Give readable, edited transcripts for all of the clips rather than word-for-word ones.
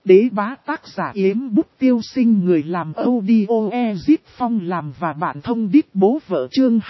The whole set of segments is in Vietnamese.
Đế bá tác giả Yếm Bút Tiêu Sinh, người làm audio Ezip Phong làm và bạn thông đít bố vợ, chương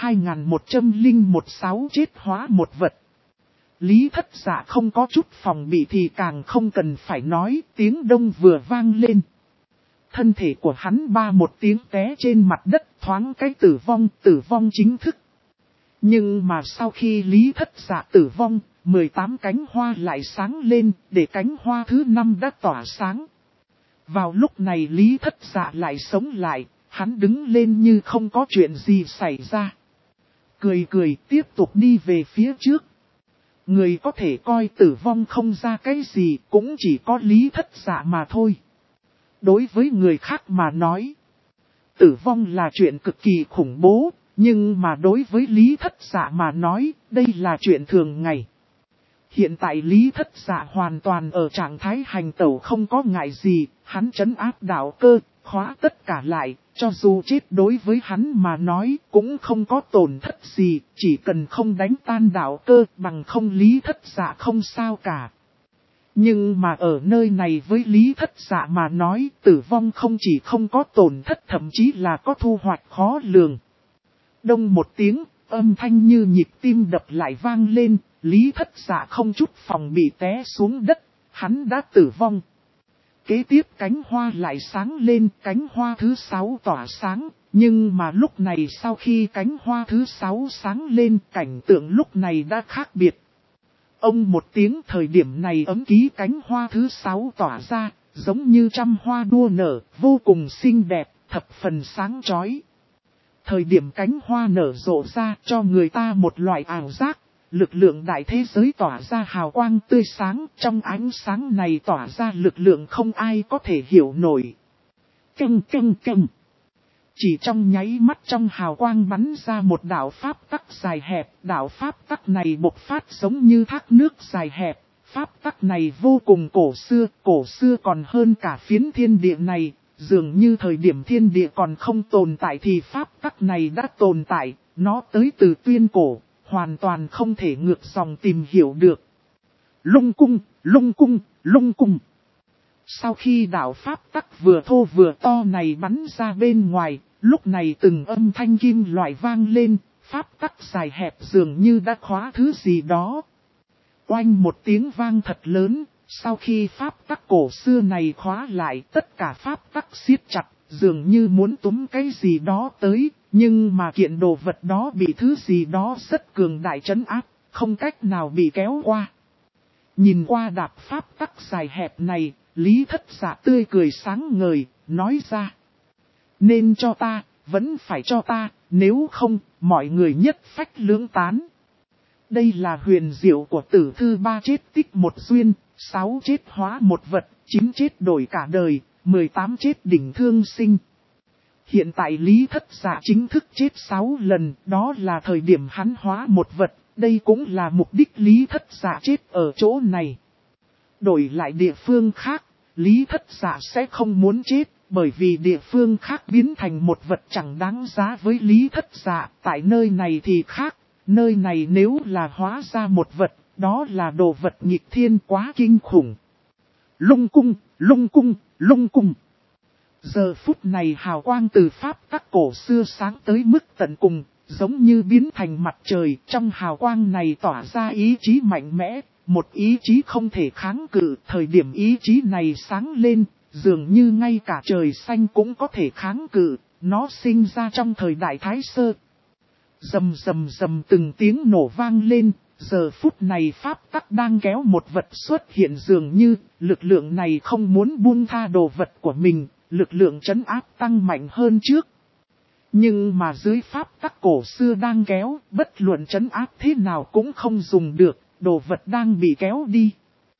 2101 chết hóa một vật. Lý Thất Dạ không có chút phòng bị thì càng không cần phải nói, tiếng đông vừa vang lên. Thân thể của hắn ba một tiếng té trên mặt đất, thoáng cái tử vong chính thức. Nhưng mà sau khi Lý Thất Dạ tử vong, 18 cánh hoa lại sáng lên, để cánh hoa thứ 5 đã tỏa sáng. Vào lúc này Lý Thất Dạ lại sống lại, hắn đứng lên như không có chuyện gì xảy ra. Cười tiếp tục đi về phía trước. Người có thể coi tử vong không ra cái gì cũng chỉ có Lý Thất Dạ mà thôi. Đối với người khác mà nói, tử vong là chuyện cực kỳ khủng bố, nhưng mà đối với Lý Thất Dạ mà nói, đây là chuyện thường ngày. Hiện tại Lý Thất Dạ hoàn toàn ở trạng thái hành tẩu, không có ngại gì, hắn trấn áp đạo cơ, khóa tất cả lại, cho dù chết đối với hắn mà nói cũng không có tổn thất gì, chỉ cần không đánh tan đạo cơ, bằng không Lý Thất Dạ không sao cả. Nhưng mà ở nơi này với Lý Thất Dạ mà nói, tử vong không chỉ không có tổn thất, thậm chí là có thu hoạch khó lường. Đông một tiếng, âm thanh như nhịp tim đập lại vang lên, Lý Thất Dạ không chút phòng bị té xuống đất, hắn đã tử vong. Kế tiếp cánh hoa lại sáng lên, cánh hoa thứ 6 tỏa sáng, nhưng mà lúc này sau khi cánh hoa thứ 6 sáng lên, cảnh tượng lúc này đã khác biệt. Ông một tiếng, thời điểm này ấm ký cánh hoa thứ 6 tỏa ra, giống như trăm hoa đua nở, vô cùng xinh đẹp, thập phần sáng chói. Thời điểm cánh hoa nở rộ ra cho người ta một loại ảo giác, lực lượng đại thế giới tỏa ra hào quang tươi sáng, trong ánh sáng này tỏa ra lực lượng không ai có thể hiểu nổi. Căng. Chỉ trong nháy mắt, trong hào quang bắn ra một đạo pháp tắc dài hẹp, đạo pháp tắc này bộc phát giống như thác nước dài hẹp, pháp tắc này vô cùng cổ xưa còn hơn cả phiến thiên địa này, dường như thời điểm thiên địa còn không tồn tại thì pháp tắc này đã tồn tại, nó tới từ tuyên cổ, hoàn toàn không thể ngược dòng tìm hiểu được. Lung cung. Sau khi đạo pháp tắc vừa thô vừa to này bắn ra bên ngoài, lúc này từng âm thanh kim loại vang lên, pháp tắc dài hẹp dường như đã khóa thứ gì đó. Oanh một tiếng vang thật lớn, sau khi pháp tắc cổ xưa này khóa lại, tất cả pháp tắc siết chặt, dường như muốn túm cái gì đó tới, nhưng mà kiện đồ vật đó bị thứ gì đó rất cường đại trấn áp, không cách nào bị kéo qua. Nhìn qua đạp pháp tắc dài hẹp này, Lý Thất Dạ tươi cười sáng ngời, nói ra. Nên cho ta, vẫn phải cho ta, nếu không, mọi người nhất phách lưỡng tán. Đây là huyền diệu của tử thư 3 chết tích một duyên, 6 chết hóa một vật, 9 chết đổi cả đời, 18 chết đỉnh thương sinh. Hiện tại Lý Thất Dạ chính thức chết 6 lần, đó là thời điểm hắn hóa một vật, đây cũng là mục đích Lý Thất Dạ chết ở chỗ này. Đổi lại địa phương khác, Lý Thất Dạ sẽ không muốn chết, bởi vì địa phương khác biến thành một vật chẳng đáng giá với Lý Thất Dạ, tại nơi này thì khác, nơi này nếu là hóa ra một vật, đó là đồ vật nghịch thiên quá kinh khủng. Lung cung. Giờ phút này hào quang từ pháp tắc cổ xưa sáng tới mức tận cùng, giống như biến thành mặt trời, trong hào quang này tỏa ra ý chí mạnh mẽ, một ý chí không thể kháng cự, thời điểm ý chí này sáng lên, dường như ngay cả trời xanh cũng có thể kháng cự, nó sinh ra trong thời đại Thái Sơ. Rầm từng tiếng nổ vang lên, giờ phút này pháp tắc đang kéo một vật xuất hiện, dường như lực lượng này không muốn buông tha đồ vật của mình, lực lượng trấn áp tăng mạnh hơn trước. Nhưng mà dưới pháp tắc cổ xưa đang kéo, bất luận trấn áp thế nào cũng không dùng được, đồ vật đang bị kéo đi.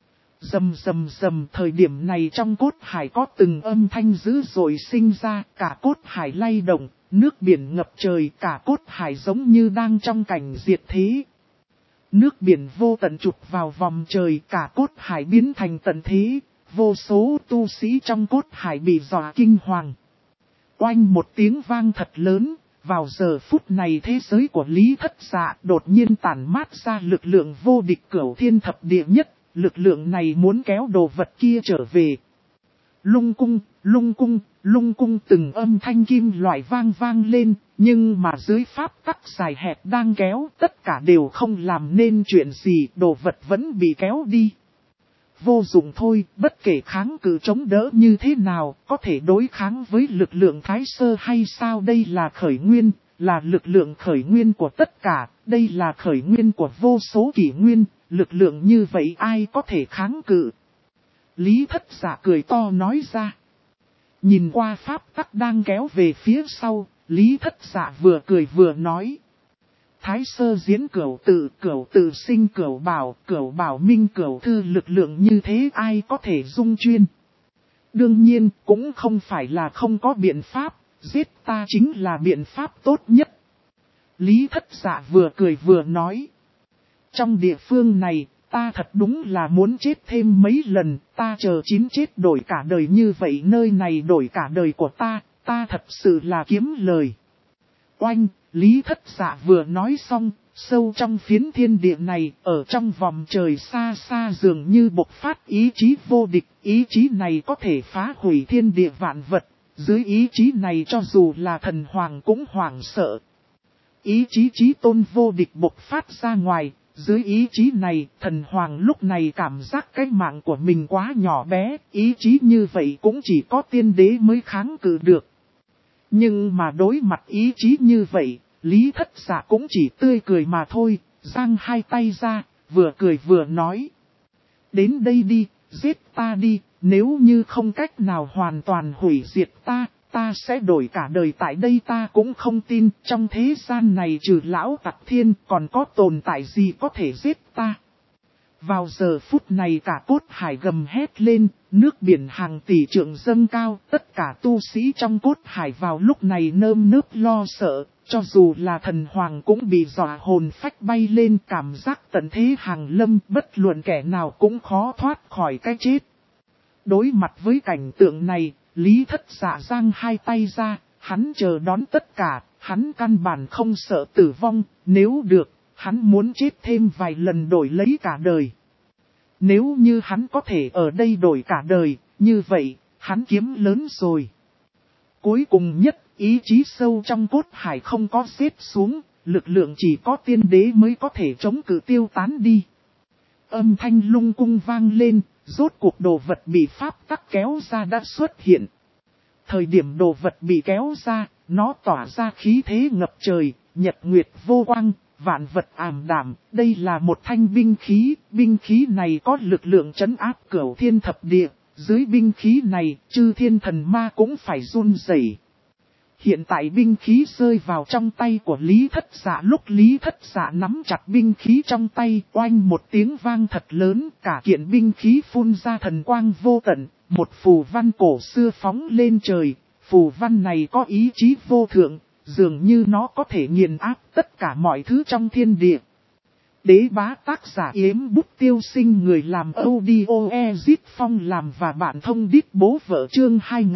Rầm, thời điểm này trong cốt hải có từng âm thanh dữ dội sinh ra, cả cốt hải lay động, nước biển ngập trời, cả cốt hải giống như đang trong cảnh diệt thế. Nước biển vô tận trục vào vòng trời, cả cốt hải biến thành tận thế, vô số tu sĩ trong cốt hải bị dọa kinh hoàng. Oanh một tiếng vang thật lớn, vào giờ phút này thế giới của Lý Thất Dạ đột nhiên tản mát ra lực lượng vô địch cửu thiên thập địa nhất, lực lượng này muốn kéo đồ vật kia trở về. Lung cung từng âm thanh kim loại vang vang lên, nhưng mà dưới pháp tắc dài hẹp đang kéo, tất cả đều không làm nên chuyện gì, đồ vật vẫn bị kéo đi. Vô dụng thôi, bất kể kháng cự chống đỡ như thế nào, có thể đối kháng với lực lượng thái sơ hay sao? Đây là khởi nguyên, là lực lượng khởi nguyên của tất cả, đây là khởi nguyên của vô số kỷ nguyên, lực lượng như vậy ai có thể kháng cự? Lý Thất Dạ cười to nói ra. Nhìn qua pháp tắc đang kéo về phía sau, Lý Thất Dạ vừa cười vừa nói. Thái sơ diễn cửu tự sinh cửu bảo minh cửu thư, lực lượng như thế ai có thể dung chuyên. Đương nhiên cũng không phải là không có biện pháp, giết ta chính là biện pháp tốt nhất. Lý Thất Dạ vừa cười vừa nói. Trong địa phương này, ta thật đúng là muốn chết thêm mấy lần, ta chờ chín chết đổi cả đời như vậy, nơi này đổi cả đời của ta thật sự là kiếm lời. Oanh, Lý Thất Dạ vừa nói xong, sâu trong phiến thiên địa này, ở trong vòng trời xa xa dường như bộc phát ý chí vô địch, ý chí này có thể phá hủy thiên địa vạn vật, dưới ý chí này cho dù là thần hoàng cũng hoảng sợ. Ý chí chí tôn vô địch bộc phát ra ngoài, dưới ý chí này, thần hoàng lúc này cảm giác cái mạng của mình quá nhỏ bé, ý chí như vậy cũng chỉ có tiên đế mới kháng cự được. Nhưng mà đối mặt ý chí như vậy, Lý Thất Dạ cũng chỉ tươi cười mà thôi, giang hai tay ra, vừa cười vừa nói. Đến đây đi, giết ta đi, nếu như không cách nào hoàn toàn hủy diệt ta sẽ đổi cả đời tại đây. Ta cũng không tin trong thế gian này trừ lão tặc thiên còn có tồn tại gì có thể giết ta. Vào giờ phút này cả cốt hải gầm hét lên, nước biển hàng tỷ trượng dâng cao, tất cả tu sĩ trong cốt hải vào lúc này nơm nớp lo sợ, cho dù là thần hoàng cũng bị dọa hồn phách bay lên, cảm giác tận thế hàng lâm, bất luận kẻ nào cũng khó thoát khỏi cái chết. Đối mặt với cảnh tượng này, Lý Thất Dạ giang hai tay ra, hắn chờ đón tất cả, hắn căn bản không sợ tử vong, nếu được, hắn muốn chết thêm vài lần đổi lấy cả đời. Nếu như hắn có thể ở đây đổi cả đời, như vậy, hắn kiếm lớn rồi. Cuối cùng nhất, ý chí sâu trong cốt hải không có xếp xuống, lực lượng chỉ có tiên đế mới có thể chống cự tiêu tán đi. Âm thanh lung cung vang lên, rốt cuộc đồ vật bị pháp tắc kéo ra đã xuất hiện. Thời điểm đồ vật bị kéo ra, nó tỏa ra khí thế ngập trời, nhật nguyệt vô quang, vạn vật ảm đạm. Đây là một thanh binh khí này có lực lượng trấn áp cửu thiên thập địa, dưới binh khí này, chư thiên thần ma cũng phải run rẩy. Hiện tại binh khí rơi vào trong tay của Lý Thất Dạ, lúc Lý Thất Dạ nắm chặt binh khí trong tay, oanh một tiếng vang thật lớn, cả kiện binh khí phun ra thần quang vô tận, một phù văn cổ xưa phóng lên trời, phù văn này có ý chí vô thượng, dường như nó có thể nghiền áp tất cả mọi thứ trong thiên địa. Đế bá tác giả Yếm Bút Tiêu Sinh, người làm audio Ezit Phong làm và bạn thông đít bố vợ, chương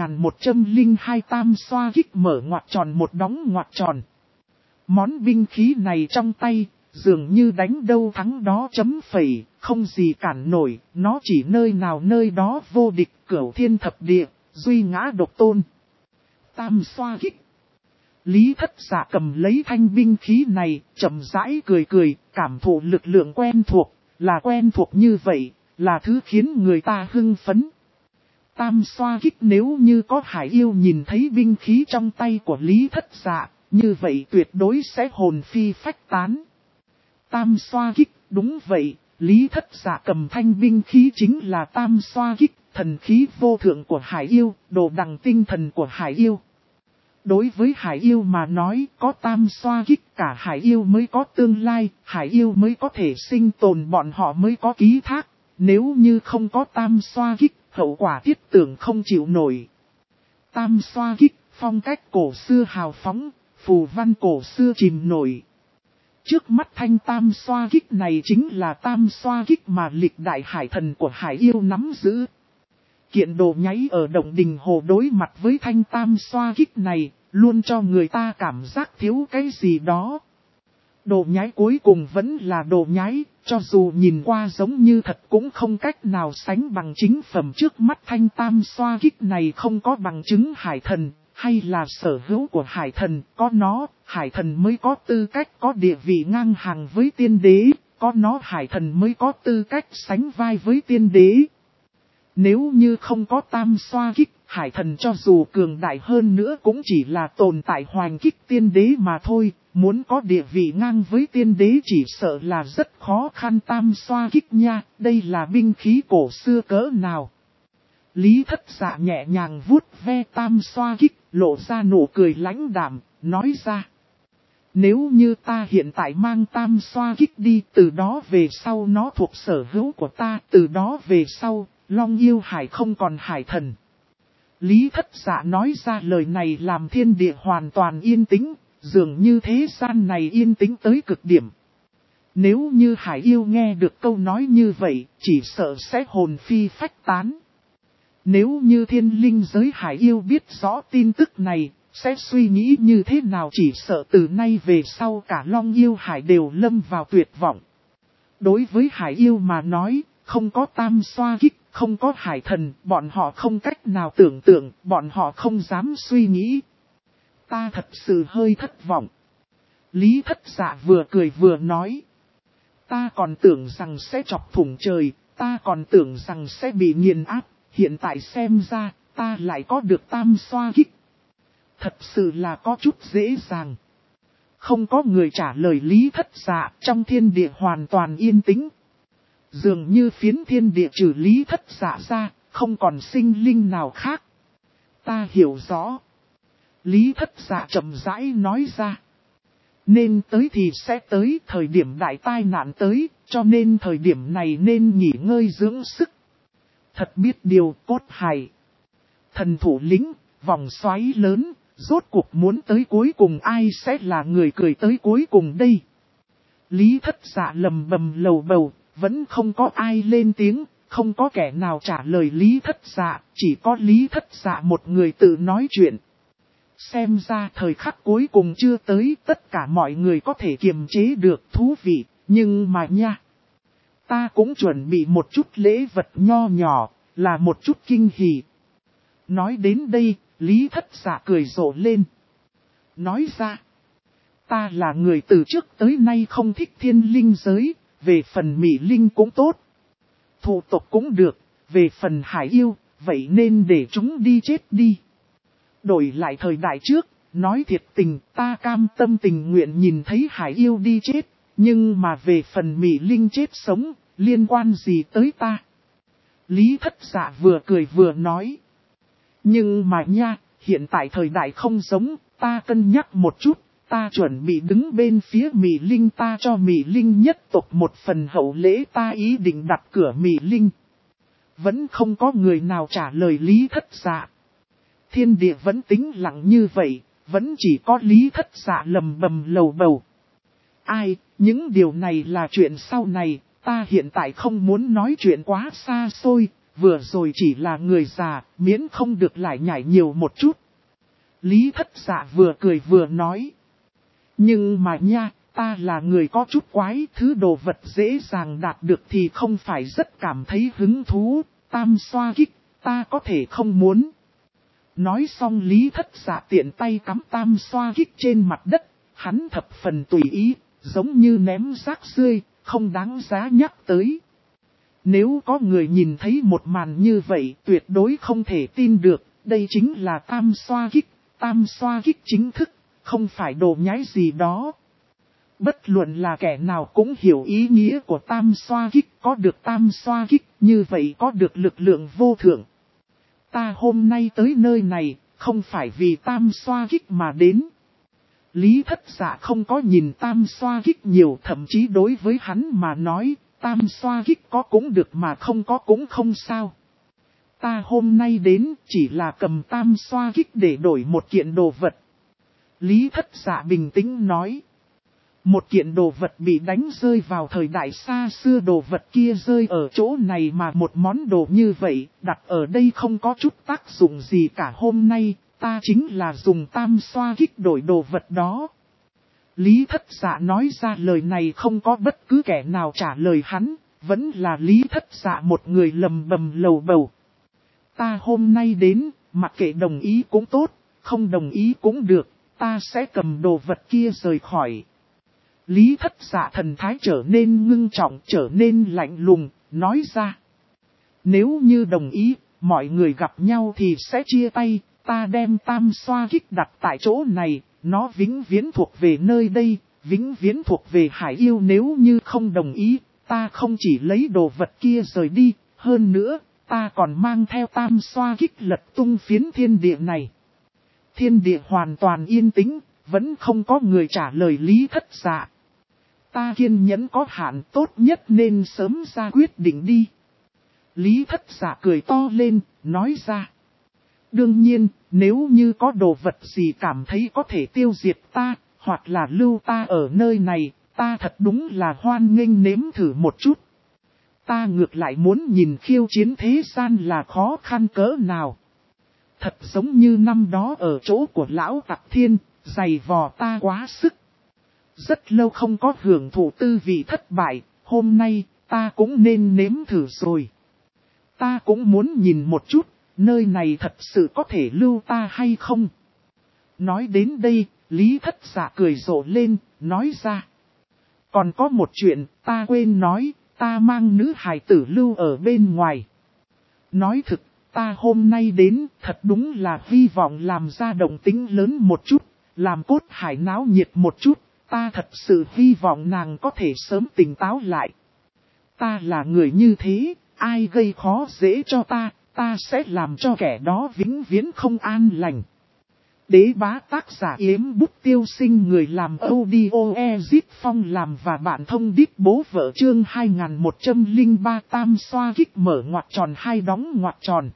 2102 tam xoa kích mở ngoặc tròn một đóng ngoặc tròn. Món binh khí này trong tay, dường như đánh đâu thắng đó chấm phẩy, không gì cản nổi, nó chỉ nơi nào nơi đó vô địch, cửu thiên thập địa, duy ngã độc tôn. Tam xoa kích. Lý Thất Dạ cầm lấy thanh binh khí này, chậm rãi cười, cảm thụ lực lượng quen thuộc, là quen thuộc như vậy, là thứ khiến người ta hưng phấn. Tam xoa kích, nếu như có hải yêu nhìn thấy binh khí trong tay của Lý Thất Dạ, như vậy tuyệt đối sẽ hồn phi phách tán. Tam xoa kích, đúng vậy, Lý Thất Dạ cầm thanh binh khí chính là tam xoa kích, thần khí vô thượng của hải yêu, đồ đằng tinh thần của hải yêu. Đối với hải yêu mà nói, có tam xoa kích cả hải yêu mới có tương lai, hải yêu mới có thể sinh tồn, bọn họ mới có ký thác. Nếu như không có tam xoa kích, hậu quả thiết tưởng không chịu nổi. Tam xoa kích, phong cách cổ xưa hào phóng, phù văn cổ xưa chìm nổi. Trước mắt thanh tam xoa kích này chính là tam xoa kích mà lịch đại hải thần của hải yêu nắm giữ. Kiện đồ nháy ở động đình hồ đối mặt với thanh tam xoa kích này, luôn cho người ta cảm giác thiếu cái gì đó. Đồ nhái cuối cùng vẫn là đồ nhái, cho dù nhìn qua giống như thật cũng không cách nào sánh bằng chính phẩm trước mắt. Thanh tam xoa kích này không có bằng chứng hải thần, hay là sở hữu của hải thần, có nó, hải thần mới có tư cách có địa vị ngang hàng với tiên đế, có nó hải thần mới có tư cách sánh vai với tiên đế. Nếu như không có tam xoa kích, hải thần cho dù cường đại hơn nữa cũng chỉ là tồn tại hoành kích tiên đế mà thôi, muốn có địa vị ngang với tiên đế chỉ sợ là rất khó khăn. Tam xoa kích nha, đây là binh khí cổ xưa cỡ nào. Lý Thất Dạ nhẹ nhàng vuốt ve tam xoa kích, lộ ra nụ cười lãnh đạm, nói ra. Nếu như ta hiện tại mang tam xoa kích đi, từ đó về sau nó thuộc sở hữu của ta, từ đó về sau, Long Yêu Hải không còn hải thần. Lý Thất Dạ nói ra lời này làm thiên địa hoàn toàn yên tĩnh, dường như thế gian này yên tĩnh tới cực điểm. Nếu như Hải Yêu nghe được câu nói như vậy, chỉ sợ sẽ hồn phi phách tán. Nếu như thiên linh giới Hải Yêu biết rõ tin tức này, sẽ suy nghĩ như thế nào, chỉ sợ từ nay về sau cả Long Yêu Hải đều lâm vào tuyệt vọng. Đối với Hải Yêu mà nói, không có tam xoa kích, không có hải thần, bọn họ không cách nào tưởng tượng, bọn họ không dám suy nghĩ. Ta thật sự hơi thất vọng. Lý Thất Dạ vừa cười vừa nói. Ta còn tưởng rằng sẽ chọc thủng trời, ta còn tưởng rằng sẽ bị nghiền áp, hiện tại xem ra, ta lại có được tam xoa kích. Thật sự là có chút dễ dàng. Không có người trả lời Lý Thất Dạ, trong thiên địa hoàn toàn yên tĩnh. Dường như phiến thiên địa trừ Lý Thất Dạ ra, không còn sinh linh nào khác. Ta hiểu rõ. Lý Thất Dạ chậm rãi nói ra. Nên tới thì sẽ tới, thời điểm đại tai nạn tới, cho nên thời điểm này nên nghỉ ngơi dưỡng sức. Thật biết điều, cốt hài. Thần thủ lĩnh, vòng xoáy lớn, rốt cuộc muốn tới cuối cùng ai sẽ là người cười tới cuối cùng đây? Lý Thất Dạ lầm bầm lầu bầu, vẫn không có ai lên tiếng, không có kẻ nào trả lời Lý Thất Dạ, chỉ có Lý Thất Dạ một người tự nói chuyện. Xem ra thời khắc cuối cùng chưa tới, tất cả mọi người có thể kiềm chế được, thú vị, nhưng mà nha. Ta cũng chuẩn bị một chút lễ vật nho nhỏ, là một chút kinh hỉ. Nói đến đây, Lý Thất Dạ cười rộ lên. Nói ra, ta là người từ trước tới nay không thích thiên linh giới, về phần Mỹ Linh cũng tốt. Thủ tộc cũng được, về phần Hải Yêu, vậy nên để chúng đi chết đi. Đổi lại thời đại trước, nói thiệt tình, ta cam tâm tình nguyện nhìn thấy Hải Yêu đi chết, nhưng mà về phần Mỹ Linh chết sống, liên quan gì tới ta? Lý Thất Dạ vừa cười vừa nói. Nhưng mà nha, hiện tại thời đại không giống, ta cân nhắc một chút, ta chuẩn bị đứng bên phía Mỹ Linh, ta cho Mỹ Linh nhất tộc một phần hậu lễ, ta ý định đặt cửa Mỹ Linh. Vẫn không có người nào trả lời Lý Thất Dạ. Thiên địa vẫn tĩnh lặng như vậy, vẫn chỉ có Lý Thất Dạ lầm bầm lầu bầu. Ai, những điều này là chuyện sau này, ta hiện tại không muốn nói chuyện quá xa xôi, vừa rồi chỉ là người già, miễn không được lại nhảy nhiều một chút. Lý Thất Dạ vừa cười vừa nói. Nhưng mà nha, ta là người có chút quái, thứ đồ vật dễ dàng đạt được thì không phải rất cảm thấy hứng thú, tam xoa kích, ta có thể không muốn. Nói xong Lý Thất Dạ tiện tay cắm tam xoa kích trên mặt đất, hắn thập phần tùy ý, giống như ném rác rưởi, không đáng giá nhắc tới. Nếu có người nhìn thấy một màn như vậy tuyệt đối không thể tin được, đây chính là tam xoa kích chính thức, không phải đồ nhái gì đó. Bất luận là kẻ nào cũng hiểu ý nghĩa của tam xoa kích, có được tam xoa kích như vậy có được lực lượng vô thượng. Ta hôm nay tới nơi này, không phải vì tam xoa kích mà đến. Lý Thất Dạ không có nhìn tam xoa kích nhiều, thậm chí đối với hắn mà nói, tam xoa kích có cũng được mà không có cũng không sao. Ta hôm nay đến chỉ là cầm tam xoa kích để đổi một kiện đồ vật. Lý Thất Dạ bình tĩnh nói. Một kiện đồ vật bị đánh rơi vào thời đại xa xưa, đồ vật kia rơi ở chỗ này mà một món đồ như vậy, đặt ở đây không có chút tác dụng gì cả. Hôm nay, ta chính là dùng tam xoa kích đổi đồ vật đó. Lý Thất Dạ nói ra lời này không có bất cứ kẻ nào trả lời hắn, vẫn là Lý Thất Dạ một người lầm bầm lầu bầu. Ta hôm nay đến, mặc kệ đồng ý cũng tốt, không đồng ý cũng được, ta sẽ cầm đồ vật kia rời khỏi. Lý Thất Dạ thần thái trở nên ngưng trọng, trở nên lạnh lùng, nói ra. Nếu như đồng ý, mọi người gặp nhau thì sẽ chia tay, ta đem tam xoa kích đặt tại chỗ này, nó vĩnh viễn thuộc về nơi đây, vĩnh viễn thuộc về Hải Yêu. Nếu như không đồng ý, ta không chỉ lấy đồ vật kia rời đi, hơn nữa, ta còn mang theo tam xoa kích lật tung phiến thiên địa này. Thiên địa hoàn toàn yên tĩnh, vẫn không có người trả lời Lý Thất Dạ. Ta kiên nhẫn có hạn, tốt nhất nên sớm ra quyết định đi. Lý Thất Dạ cười to lên, nói ra. Đương nhiên, nếu như có đồ vật gì cảm thấy có thể tiêu diệt ta, hoặc là lưu ta ở nơi này, ta thật đúng là hoan nghênh nếm thử một chút. Ta ngược lại muốn nhìn khiêu chiến thế gian là khó khăn cỡ nào. Thật giống như năm đó ở chỗ của lão Tặc Thiên, giày vò ta quá sức. Rất lâu không có hưởng thụ tư vị thất bại, hôm nay ta cũng nên nếm thử rồi. Ta cũng muốn nhìn một chút, nơi này thật sự có thể lưu ta hay không. Nói đến đây, Lý Thất Dạ cười rộ lên, nói ra. Còn có một chuyện, ta quên nói, ta mang nữ hài tử lưu ở bên ngoài. Nói thực, ta hôm nay đến, thật đúng là hy vọng làm ra động tĩnh lớn một chút, làm Cốt Hải náo nhiệt một chút, ta thật sự hy vọng nàng có thể sớm tỉnh táo lại. Ta là người như thế, ai gây khó dễ cho ta sẽ làm cho kẻ đó vĩnh viễn không an lành. Đế bá tác giả Yếm Bút Tiêu Sinh, người làm audio Ezit Phong làm và bạn thông điệp bố vợ chương 2103 tam xoa kích mở ngoặc tròn hai đóng ngoặc tròn.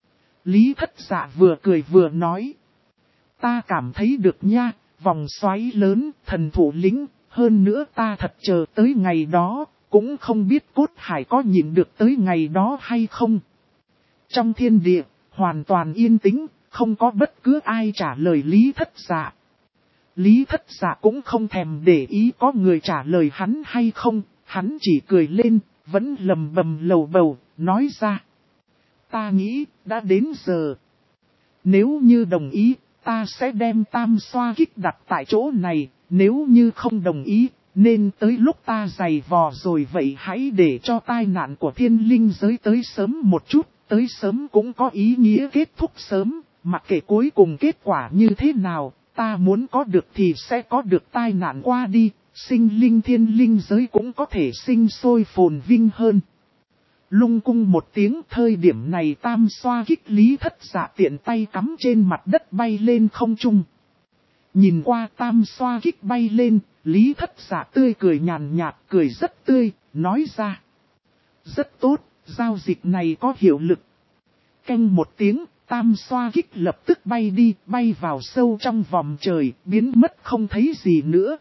Lý Thất Dạ vừa cười vừa nói. Ta cảm thấy được nha, vòng xoáy lớn, thần thủ lĩnh, hơn nữa ta thật chờ tới ngày đó, cũng không biết Cốt Hải có nhịn được tới ngày đó hay không. Trong thiên địa, hoàn toàn yên tĩnh, không có bất cứ ai trả lời Lý Thất Dạ. Lý Thất Dạ cũng không thèm để ý có người trả lời hắn hay không, hắn chỉ cười lên, vẫn lầm bầm lầu bầu, nói ra. Ta nghĩ, đã đến giờ. Nếu như đồng ý, ta sẽ đem tam xoa kích đặt tại chỗ này, nếu như không đồng ý, nên tới lúc ta giày vò rồi vậy hãy để cho tai nạn của thiên linh giới tới sớm một chút, tới sớm cũng có ý nghĩa kết thúc sớm, mặc kệ cuối cùng kết quả như thế nào, ta muốn có được thì sẽ có được tai nạn qua đi, sinh linh thiên linh giới cũng có thể sinh sôi phồn vinh hơn. Lung cung một tiếng, thời điểm này tam xoa kích Lý Thất Dạ tiện tay cắm trên mặt đất bay lên không trung. Nhìn qua tam xoa kích bay lên, Lý Thất Dạ tươi cười nhàn nhạt, cười rất tươi, nói ra. Rất tốt, giao dịch này có hiệu lực. Canh một tiếng, tam xoa kích lập tức bay đi, bay vào sâu trong vòng trời, biến mất không thấy gì nữa.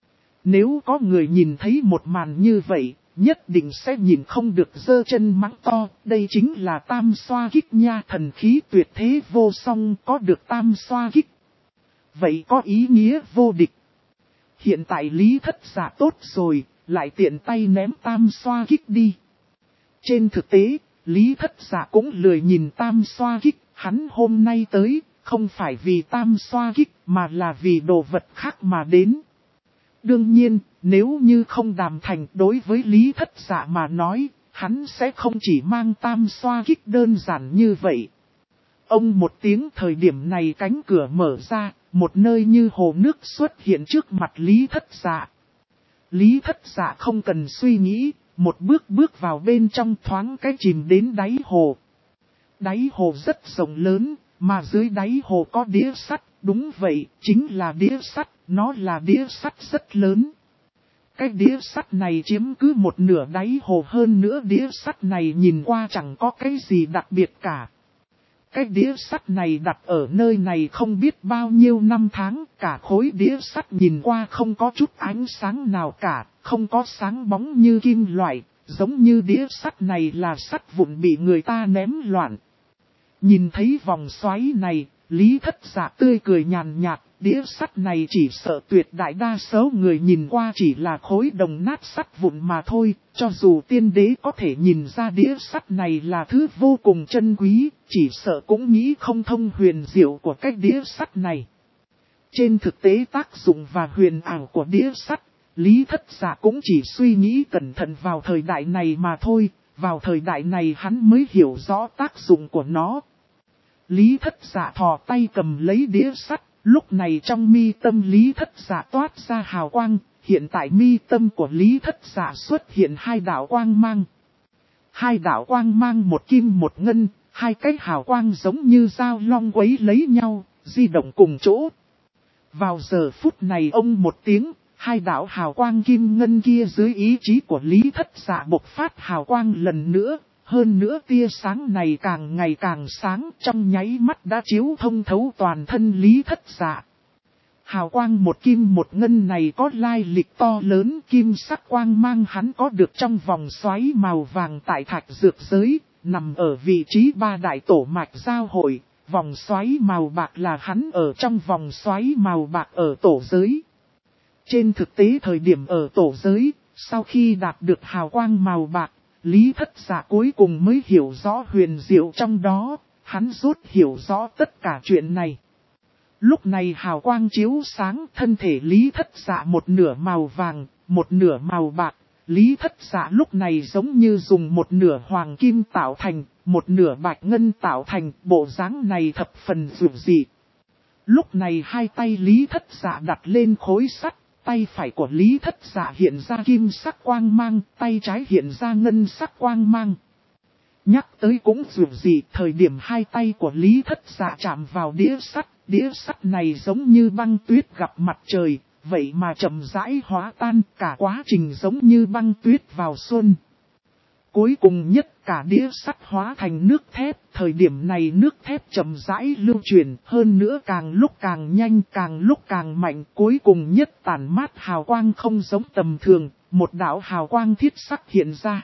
Nếu có người nhìn thấy một màn như vậy, nhất định sẽ nhìn không được giơ chân mắng to, đây chính là tam xoa kích nha, thần khí tuyệt thế vô song, có được tam xoa kích. Vậy có ý nghĩa vô địch. Hiện tại Lý Thất Dạ tốt rồi, lại tiện tay ném tam xoa kích đi. Trên thực tế, Lý Thất Dạ cũng lười nhìn tam xoa kích, hắn hôm nay tới, không phải vì tam xoa kích mà là vì đồ vật khác mà đến. Đương nhiên, nếu như không đàm thành đối với Lý Thất Dạ mà nói, hắn sẽ không chỉ mang tam xoa kích đơn giản như vậy. Ông một tiếng, thời điểm này cánh cửa mở ra, một nơi như hồ nước xuất hiện trước mặt Lý Thất Dạ. Lý Thất Dạ không cần suy nghĩ, một bước bước vào bên trong, thoáng cái chìm đến đáy hồ. Đáy hồ rất rộng lớn, mà dưới đáy hồ có đĩa sắt, đúng vậy, chính là đĩa sắt, nó là đĩa sắt rất lớn. Cái đĩa sắt này chiếm cứ một nửa đáy hồ, hơn nữa đĩa sắt này nhìn qua chẳng có cái gì đặc biệt cả. Cái đĩa sắt này đặt ở nơi này không biết bao nhiêu năm tháng, cả khối đĩa sắt nhìn qua không có chút ánh sáng nào cả, không có sáng bóng như kim loại, giống như đĩa sắt này là sắt vụn bị người ta ném loạn. Nhìn thấy vòng xoáy này, Lý Thất Dạ tươi cười nhàn nhạt, đĩa sắt này chỉ sợ tuyệt đại đa số người nhìn qua chỉ là khối đồng nát sắt vụn mà thôi, cho dù tiên đế có thể nhìn ra đĩa sắt này là thứ vô cùng chân quý, chỉ sợ cũng nghĩ không thông huyền diệu của cái đĩa sắt này. Trên thực tế tác dụng và huyền ảo của đĩa sắt, Lý Thất Dạ cũng chỉ suy nghĩ cẩn thận vào thời đại này mà thôi, vào thời đại này hắn mới hiểu rõ tác dụng của nó. Lý Thất Dạ thò tay cầm lấy đĩa sắt, lúc này trong mi tâm Lý Thất Dạ toát ra hào quang, hiện tại mi tâm của Lý Thất Dạ xuất hiện hai đạo quang mang. Hai đạo quang mang một kim một ngân, hai cái hào quang giống như dao long quấy lấy nhau, di động cùng chỗ. Vào giờ phút này ông một tiếng, hai đạo hào quang kim ngân kia dưới ý chí của Lý Thất Dạ bộc phát hào quang lần nữa. Hơn nữa tia sáng này càng ngày càng sáng, trong nháy mắt đã chiếu thông thấu toàn thân Lý Thất Dạ. Hào quang một kim một ngân này có lai lịch to lớn, kim sắc quang mang hắn có được trong vòng xoáy màu vàng tại thạch dược giới, nằm ở vị trí ba đại tổ mạch giao hội, vòng xoáy màu bạc là hắn ở trong vòng xoáy màu bạc ở tổ giới. Trên thực tế thời điểm ở tổ giới, sau khi đạt được hào quang màu bạc, Lý Thất Dạ cuối cùng mới hiểu rõ huyền diệu trong đó, hắn rốt hiểu rõ tất cả chuyện này. Lúc này hào quang chiếu sáng, thân thể Lý Thất Dạ một nửa màu vàng, một nửa màu bạc. Lý Thất Dạ lúc này giống như dùng một nửa hoàng kim tạo thành, một nửa bạch ngân tạo thành, bộ dáng này thập phần dịu dị. Lúc này hai tay Lý Thất Dạ đặt lên khối sắt, tay phải của Lý Thất Dạ hiện ra kim sắc quang mang, tay trái hiện ra ngân sắc quang mang. Nhắc tới cũng dịu dị, thời điểm hai tay của Lý Thất Dạ chạm vào đĩa sắt này giống như băng tuyết gặp mặt trời, vậy mà chậm rãi hóa tan, cả quá trình giống như băng tuyết vào xuân. Cuối cùng nhất cả đĩa sắt hóa thành nước thép, thời điểm này nước thép chậm rãi lưu chuyển, hơn nữa càng lúc càng nhanh, càng lúc càng mạnh, cuối cùng nhất tản mát hào quang không giống tầm thường, một đạo hào quang thiết sắc hiện ra.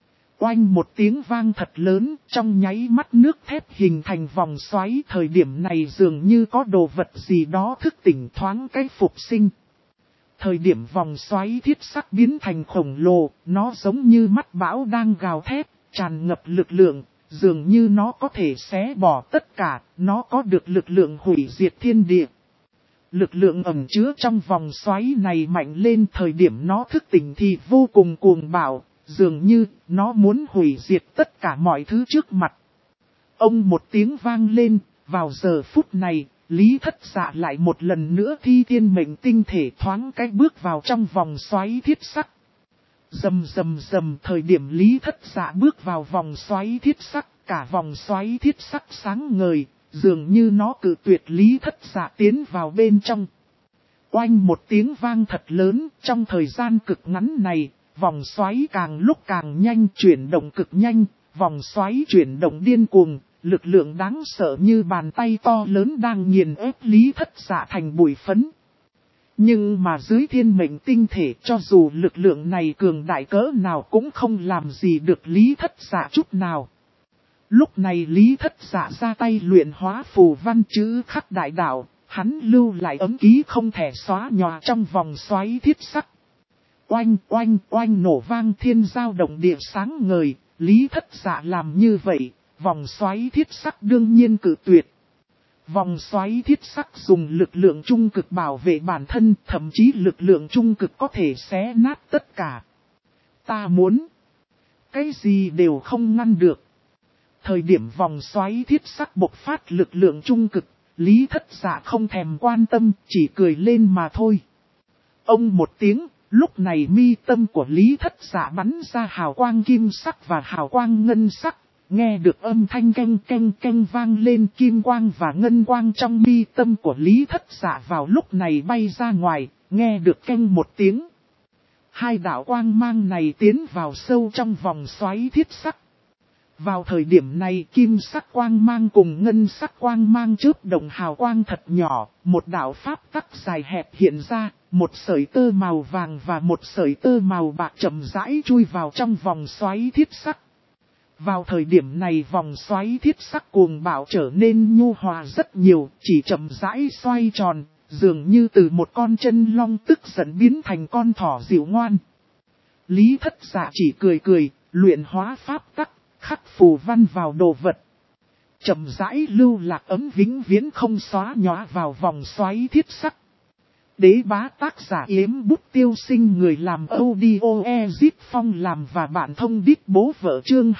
Oanh một tiếng vang thật lớn, trong nháy mắt nước thép hình thành vòng xoáy, thời điểm này dường như có đồ vật gì đó thức tỉnh thoáng cái phục sinh. Thời điểm vòng xoáy thiết sắc biến thành khổng lồ, nó giống như mắt bão đang gào thét, tràn ngập lực lượng, dường như nó có thể xé bỏ tất cả, nó có được lực lượng hủy diệt thiên địa. Lực lượng ẩn chứa trong vòng xoáy này mạnh lên, thời điểm nó thức tỉnh thì vô cùng cuồng bạo, dường như nó muốn hủy diệt tất cả mọi thứ trước mặt. Ông một tiếng vang lên, vào giờ phút này, Lý Thất Dạ lại một lần nữa thi thiên mệnh tinh thể thoáng cái bước vào trong vòng xoáy thiết sắc. Rầm rầm rầm, thời điểm Lý Thất Dạ bước vào vòng xoáy thiết sắc, cả vòng xoáy thiết sắc sáng ngời, dường như nó cự tuyệt Lý Thất Dạ tiến vào bên trong. Oanh một tiếng vang thật lớn, trong thời gian cực ngắn này, vòng xoáy càng lúc càng nhanh, chuyển động cực nhanh, vòng xoáy chuyển động điên cuồng. Lực lượng đáng sợ như bàn tay to lớn đang nghiền ép Lý Thất Dạ thành bụi phấn. Nhưng mà dưới thiên mệnh tinh thể, cho dù lực lượng này cường đại cỡ nào cũng không làm gì được Lý Thất Dạ chút nào. Lúc này Lý Thất Dạ ra tay luyện hóa phù văn chữ khắc đại đạo, hắn lưu lại ấm ký không thể xóa nhòa trong vòng xoáy thiết sắc. Oanh oanh oanh nổ vang thiên giao động địa sáng ngời, Lý Thất Dạ làm như vậy. Vòng xoáy thiết sắc đương nhiên cự tuyệt. Vòng xoáy thiết sắc dùng lực lượng trung cực bảo vệ bản thân, thậm chí lực lượng trung cực có thể xé nát tất cả. Ta muốn, cái gì đều không ngăn được. Thời điểm vòng xoáy thiết sắc bộc phát lực lượng trung cực, Lý Thất Dạ không thèm quan tâm, chỉ cười lên mà thôi. Ông một tiếng, lúc này mi tâm của Lý Thất Dạ bắn ra hào quang kim sắc và hào quang ngân sắc. Nghe được âm thanh canh canh canh vang lên, kim quang và ngân quang trong mi tâm của Lý Thất Dạ vào lúc này bay ra ngoài, nghe được canh một tiếng. Hai đạo quang mang này tiến vào sâu trong vòng xoáy thiết sắc. Vào thời điểm này kim sắc quang mang cùng ngân sắc quang mang chớp động hào quang thật nhỏ, một đạo pháp tắc dài hẹp hiện ra, một sợi tơ màu vàng và một sợi tơ màu bạc chậm rãi chui vào trong vòng xoáy thiết sắc. Vào thời điểm này vòng xoáy thiết sắc cuồng bạo trở nên nhu hòa rất nhiều, chỉ chậm rãi xoay tròn, dường như từ một con chân long tức giận biến thành con thỏ dịu ngoan. Lý Thất Dạ chỉ cười cười, luyện hóa pháp tắc, khắc phù văn vào đồ vật. Chậm rãi lưu lạc ấm vĩnh viễn không xóa nhòa vào vòng xoáy thiết sắc. Đế bá tác giả Yếm Bút Tiêu Sinh, người làm audio Ezip Phong làm và bạn thông đít bố vợ, chương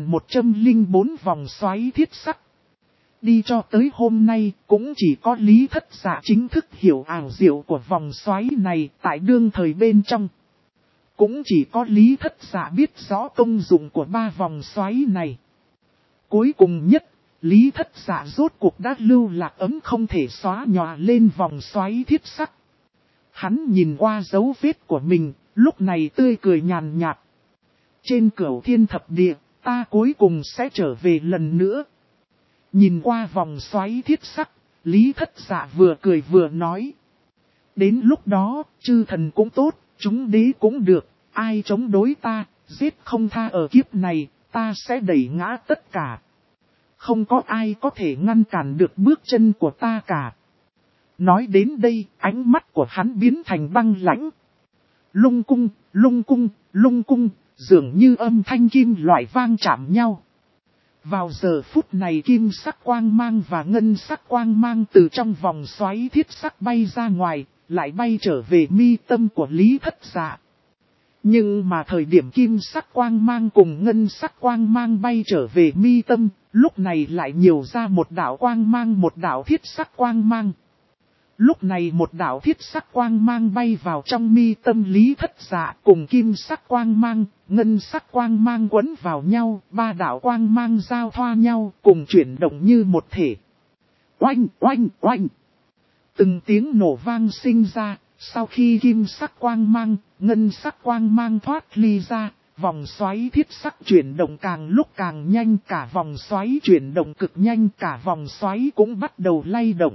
2104 vòng xoáy thiết sắc. Đi cho tới hôm nay cũng chỉ có Lý Thất Dạ chính thức hiểu ảo diệu của vòng xoáy này tại đương thời bên trong. Cũng chỉ có Lý Thất Dạ biết rõ công dụng của ba vòng xoáy này. Cuối cùng nhất, Lý Thất Dạ rốt cuộc đã lưu lạc ấm không thể xóa nhòa lên vòng xoáy thiết sắc. Hắn nhìn qua dấu vết của mình, lúc này tươi cười nhàn nhạt. Trên cửu thiên thập địa, ta cuối cùng sẽ trở về lần nữa. Nhìn qua vòng xoáy thiết sắc, Lý Thất Dạ vừa cười vừa nói. Đến lúc đó, chư thần cũng tốt, chúng đế cũng được, ai chống đối ta, giết không tha ở kiếp này, ta sẽ đẩy ngã tất cả. Không có ai có thể ngăn cản được bước chân của ta cả. Nói đến đây, ánh mắt của hắn biến thành băng lãnh. Lung cung, lung cung, lung cung, dường như âm thanh kim loại vang chạm nhau. Vào giờ phút này kim sắc quang mang và ngân sắc quang mang từ trong vòng xoáy thiết sắc bay ra ngoài, lại bay trở về mi tâm của Lý Thất Dạ. Nhưng mà thời điểm kim sắc quang mang cùng ngân sắc quang mang bay trở về mi tâm, lúc này lại nhiều ra một đạo quang mang, một đạo thiết sắc quang mang. Lúc này một đạo thiết sắc quang mang bay vào trong mi tâm Lý Thất Dạ, cùng kim sắc quang mang, ngân sắc quang mang quấn vào nhau, ba đạo quang mang giao thoa nhau, cùng chuyển động như một thể. Oanh, oanh, oanh. Từng tiếng nổ vang sinh ra, sau khi kim sắc quang mang, ngân sắc quang mang thoát ly ra, vòng xoáy thiết sắc chuyển động càng lúc càng nhanh, cả vòng xoáy chuyển động cực nhanh, cả vòng xoáy cũng bắt đầu lay động.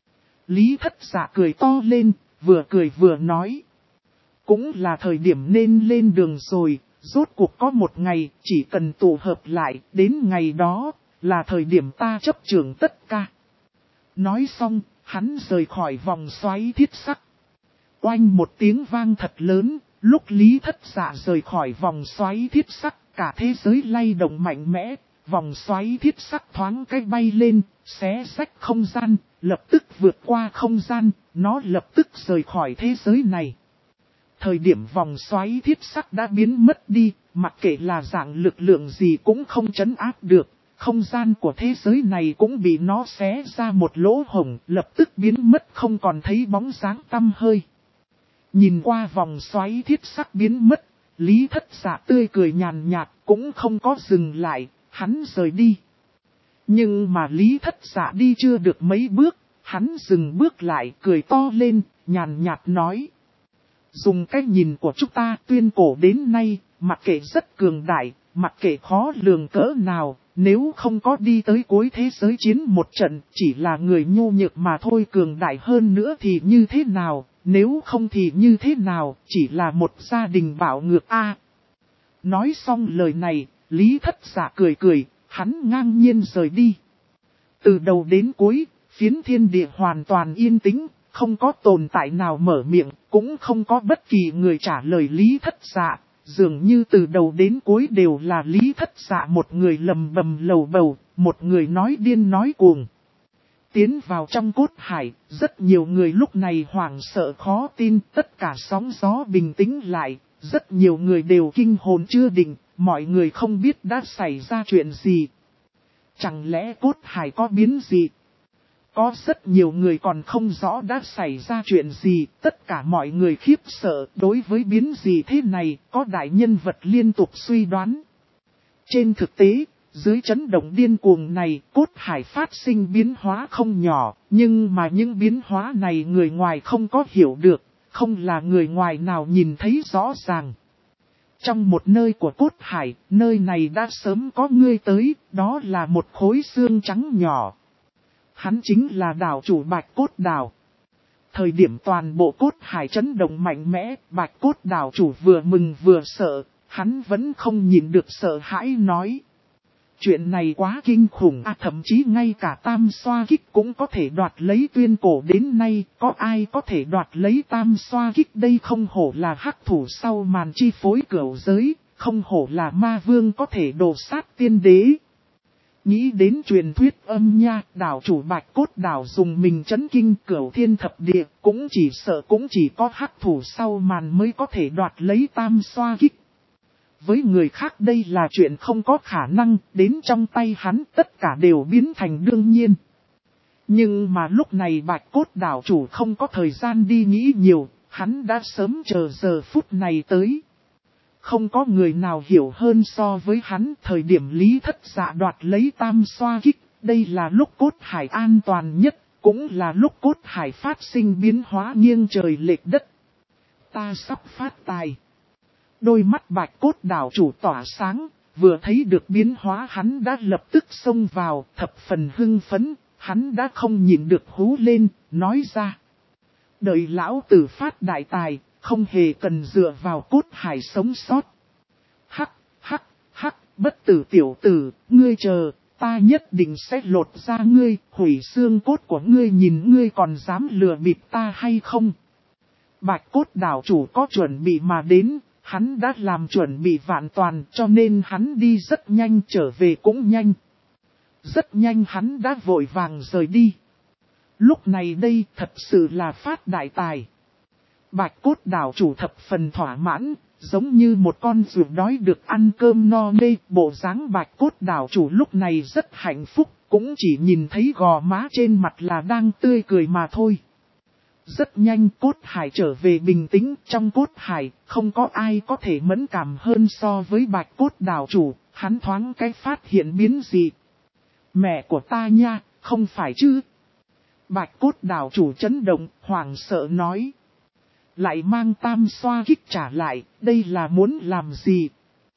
Lý Thất Dạ cười to lên, vừa cười vừa nói. Cũng là thời điểm nên lên đường rồi, rốt cuộc có một ngày, chỉ cần tụ hợp lại, đến ngày đó, là thời điểm ta chấp trưởng tất cả. Nói xong, hắn rời khỏi vòng xoáy thiết sắc. Oanh một tiếng vang thật lớn, lúc Lý Thất Dạ rời khỏi vòng xoáy thiết sắc, cả thế giới lay động mạnh mẽ, vòng xoáy thiết sắc thoáng cái bay lên, xé rách không gian, lập tức vượt qua không gian, nó lập tức rời khỏi thế giới này. Thời điểm vòng xoáy thiết sắc đã biến mất đi, mặc kệ là dạng lực lượng gì cũng không trấn áp được, không gian của thế giới này cũng bị nó xé ra một lỗ hổng, lập tức biến mất không còn thấy bóng dáng tăm hơi. Nhìn qua vòng xoáy thiết sắc biến mất, Lý Thất Dạ tươi cười nhàn nhạt, cũng không có dừng lại, hắn rời đi. Nhưng mà Lý Thất Dạ đi chưa được mấy bước, hắn dừng bước lại, cười to lên, nhàn nhạt nói. Dùng cái nhìn của chúng ta tuyên cổ đến nay, mặc kệ rất cường đại, mặc kệ khó lường cỡ nào, nếu không có đi tới cuối thế giới chiến một trận, chỉ là người nhu nhược mà thôi, cường đại hơn nữa thì như thế nào, nếu không thì như thế nào, chỉ là một gia đình bạo ngược a. Nói xong lời này, Lý Thất Dạ cười cười, hắn ngang nhiên rời đi. Từ đầu đến cuối, phiến thiên địa hoàn toàn yên tĩnh, không có tồn tại nào mở miệng, cũng không có bất kỳ người trả lời Lý Thất Dạ, dường như từ đầu đến cuối đều là Lý Thất Dạ một người lầm bầm lầu bầu, một người nói điên nói cuồng. Tiến vào trong cốt hải, rất nhiều người lúc này hoảng sợ khó tin, tất cả sóng gió bình tĩnh lại, rất nhiều người đều kinh hồn chưa định, mọi người không biết đã xảy ra chuyện gì. Chẳng lẽ cốt hải có biến gì? Có rất nhiều người còn không rõ đã xảy ra chuyện gì, tất cả mọi người khiếp sợ đối với biến gì thế này, có đại nhân vật liên tục suy đoán. Trên thực tế, dưới chấn động điên cuồng này, cốt hải phát sinh biến hóa không nhỏ, nhưng mà những biến hóa này người ngoài không có hiểu được, không là người ngoài nào nhìn thấy rõ ràng. Trong một nơi của cốt hải, nơi này đã sớm có người tới, đó là một khối xương trắng nhỏ. Hắn chính là đảo chủ Bạch Cốt Đảo. Thời điểm toàn bộ cốt hải chấn động mạnh mẽ, Bạch Cốt Đảo chủ vừa mừng vừa sợ, hắn vẫn không nhìn được sợ hãi nói. Chuyện này quá kinh khủng thậm chí ngay cả tam xoa kích cũng có thể đoạt lấy tuyên cổ đến nay, có ai có thể đoạt lấy tam xoa kích đây không hổ là hắc thủ sau màn chi phối cửu giới, không hổ là ma vương có thể đồ sát tiên đế. Nghĩ đến truyền thuyết âm nha, đảo chủ Bạch Cốt đảo dùng mình chấn kinh cửu thiên thập địa, cũng chỉ sợ cũng chỉ có hắc thủ sau màn mới có thể đoạt lấy tam xoa kích. Với người khác đây là chuyện không có khả năng, đến trong tay hắn tất cả đều biến thành đương nhiên. Nhưng mà lúc này Bạch Cốt đảo chủ không có thời gian đi nghĩ nhiều, hắn đã sớm chờ giờ phút này tới. Không có người nào hiểu hơn so với hắn thời điểm Lý Thất Dạ đoạt lấy tam xoa kích, đây là lúc cốt hải an toàn nhất, cũng là lúc cốt hải phát sinh biến hóa nghiêng trời lệch đất. Ta sắp phát tài. Đôi mắt Bạch Cốt đảo chủ tỏa sáng, vừa thấy được biến hóa hắn đã lập tức xông vào, thập phần hưng phấn, hắn đã không nhịn được hú lên, nói ra. Đợi lão tử phát đại tài, không hề cần dựa vào cốt hải sống sót. Hắc, bất tử tiểu tử, ngươi chờ, ta nhất định sẽ lột ra ngươi, hủy xương cốt của ngươi nhìn ngươi còn dám lừa bịp ta hay không. Bạch Cốt đảo chủ có chuẩn bị mà đến. Hắn đã làm chuẩn bị vạn toàn cho nên hắn đi rất nhanh trở về cũng nhanh. Rất nhanh hắn đã vội vàng rời đi. Lúc này đây thật sự là phát đại tài. Bạch Cốt đảo chủ thập phần thỏa mãn, giống như một con ruột đói được ăn cơm no nê. Bộ dáng Bạch Cốt đảo chủ lúc này rất hạnh phúc, cũng chỉ nhìn thấy gò má trên mặt là đang tươi cười mà thôi. Rất nhanh cốt hải trở về bình tĩnh, trong cốt hải không có ai có thể mẫn cảm hơn so với Bạch Cốt đảo chủ, hắn thoáng cái phát hiện biến gì. Mẹ của ta nha, không phải chứ. Bạch Cốt đảo chủ chấn động, hoảng sợ nói. Lại mang tam xoa kích trả lại, đây là muốn làm gì?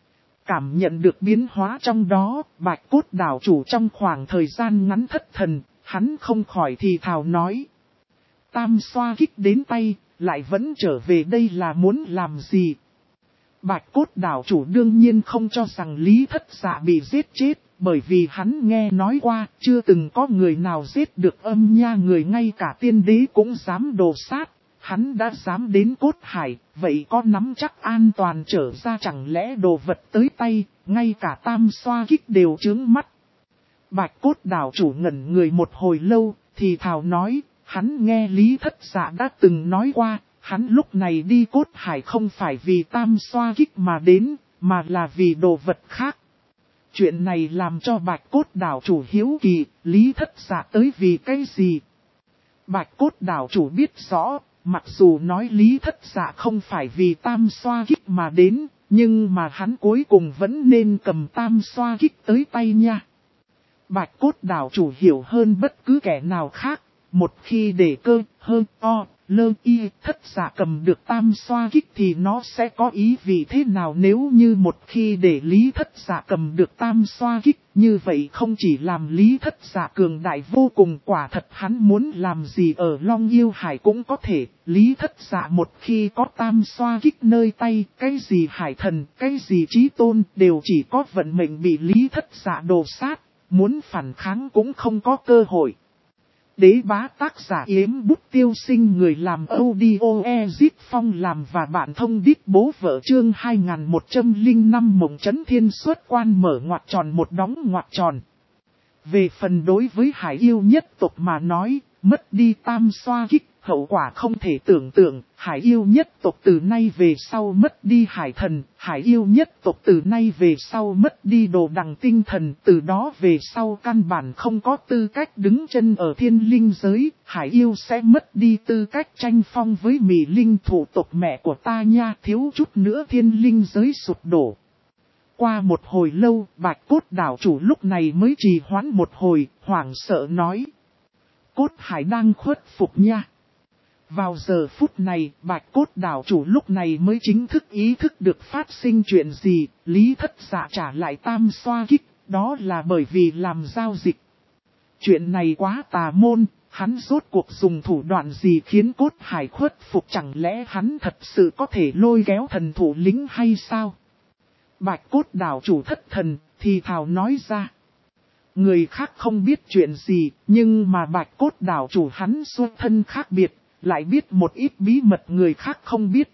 Cảm nhận được biến hóa trong đó, Bạch Cốt đảo chủ trong khoảng thời gian ngắn thất thần, hắn không khỏi thì thào nói. Tam xoa kích đến tay, lại vẫn trở về đây là muốn làm gì? Bạch Cốt đảo chủ đương nhiên không cho rằng Lý Thất Dạ bị giết chết, bởi vì hắn nghe nói qua, chưa từng có người nào giết được âm nha người ngay cả tiên đế cũng dám đồ sát. Hắn đã dám đến cốt hải, vậy có nắm chắc an toàn trở ra chẳng lẽ đồ vật tới tay, ngay cả tam xoa kích đều chướng mắt. Bạch Cốt đảo chủ ngẩn người một hồi lâu, thì thào nói. Hắn nghe Lý Thất Dạ đã từng nói qua, hắn lúc này đi cốt hải không phải vì tam xoa kích mà đến, mà là vì đồ vật khác. Chuyện này làm cho Bạch Cốt đảo chủ hiếu kỳ, Lý Thất Dạ tới vì cái gì? Bạch Cốt đảo chủ biết rõ, mặc dù nói Lý Thất Dạ không phải vì tam xoa kích mà đến, nhưng mà hắn cuối cùng vẫn nên cầm tam xoa kích tới tay nha. Bạch Cốt đảo chủ hiểu hơn bất cứ kẻ nào khác. Một khi để cơ, hơn, lơ y, Thất Dạ cầm được tam xoa kích thì nó sẽ có ý vị thế nào nếu như một khi để Lý Thất Dạ cầm được tam xoa kích, như vậy không chỉ làm Lý Thất Dạ cường đại vô cùng quả thật hắn muốn làm gì ở Long Yêu Hải cũng có thể, Lý Thất Dạ một khi có tam xoa kích nơi tay, cái gì hải thần, cái gì chí tôn đều chỉ có vận mệnh bị Lý Thất Dạ đồ sát, muốn phản kháng cũng không có cơ hội. Đế bá tác giả Yếm Bút Tiêu Sinh người làm audio Ezit Phong làm và bạn thông đít bố vợ chương 2105 mộng chấn thiên xuất quan mở ngoặc tròn một đóng ngoặc tròn. Về phần đối với hải yêu nhất tộc mà nói, mất đi tam xoa kích, hậu quả không thể tưởng tượng, hải yêu nhất tộc từ nay về sau mất đi hải thần, hải yêu nhất tộc từ nay về sau mất đi đồ đằng tinh thần, từ đó về sau căn bản không có tư cách đứng chân ở thiên linh giới, hải yêu sẽ mất đi tư cách tranh phong với mị linh thủ tộc mẹ của ta nha, thiếu chút nữa thiên linh giới sụp đổ. Qua một hồi lâu, Bạch Cốt đảo chủ lúc này mới trì hoãn một hồi, hoảng sợ nói. Cốt hải đang khuất phục nha. Vào giờ phút này, Bạch Cốt đảo chủ lúc này mới chính thức ý thức được phát sinh chuyện gì, Lý Thất Dạ trả lại tam xoa kích, đó là bởi vì làm giao dịch. Chuyện này quá tà môn, hắn rốt cuộc dùng thủ đoạn gì khiến cốt hải khuất phục chẳng lẽ hắn thật sự có thể lôi kéo thần thủ lĩnh hay sao? Bạch Cốt đảo chủ thất thần, thì thào nói ra. Người khác không biết chuyện gì, nhưng mà Bạch Cốt đảo chủ hắn xuất thân khác biệt, lại biết một ít bí mật người khác không biết.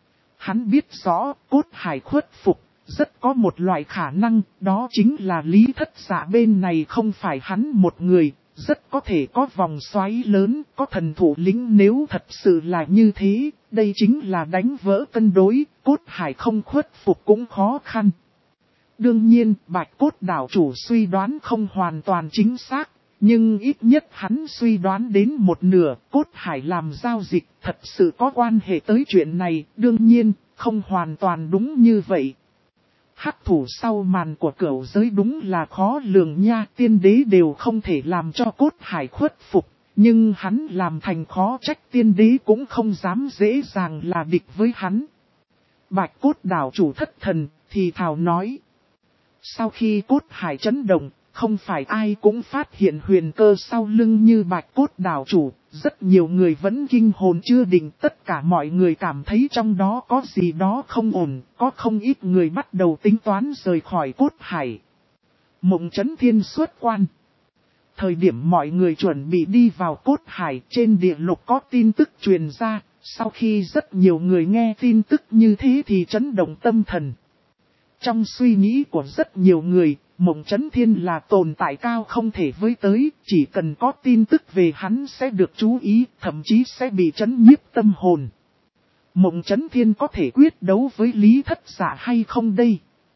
Hắn biết rõ, Cốt Hải khuất phục, rất có một loại khả năng, đó chính là Lý Thất Dạ bên này không phải hắn một người, rất có thể có vòng xoáy lớn, có thần thủ lĩnh. Nếu thật sự là như thế, đây chính là đánh vỡ cân đối, Cốt Hải không khuất phục cũng khó khăn. Đương nhiên, Bạch Cốt đảo chủ suy đoán không hoàn toàn chính xác, nhưng ít nhất hắn suy đoán đến một nửa, Cốt Hải làm giao dịch thật sự có quan hệ tới chuyện này, đương nhiên, không hoàn toàn đúng như vậy. Hắc thủ sau màn của cửu giới đúng là khó lường nha, tiên đế đều không thể làm cho Cốt Hải khuất phục, nhưng hắn làm thành khó trách tiên đế cũng không dám dễ dàng là địch với hắn. Bạch Cốt đảo chủ thất thần, thì thào nói. Sau khi Cốt Hải chấn động, không phải ai cũng phát hiện huyền cơ sau lưng như Bạch Cốt đảo chủ, rất nhiều người vẫn kinh hồn chưa định, tất cả mọi người cảm thấy trong đó có gì đó không ổn, có không ít người bắt đầu tính toán rời khỏi Cốt Hải. Mộng Chấn Thiên xuất quan. Thời điểm mọi người chuẩn bị đi vào Cốt Hải, trên địa lục có tin tức truyền ra, sau khi rất nhiều người nghe tin tức như thế thì chấn động tâm thần. Trong suy nghĩ của rất nhiều người, Mộng Chấn Thiên là tồn tại cao không thể với tới, chỉ cần có tin tức về hắn sẽ được chú ý, thậm chí sẽ bị chấn nhiếp tâm hồn. Mộng Chấn Thiên có thể quyết đấu với Lý Thất Dạ hay không đây?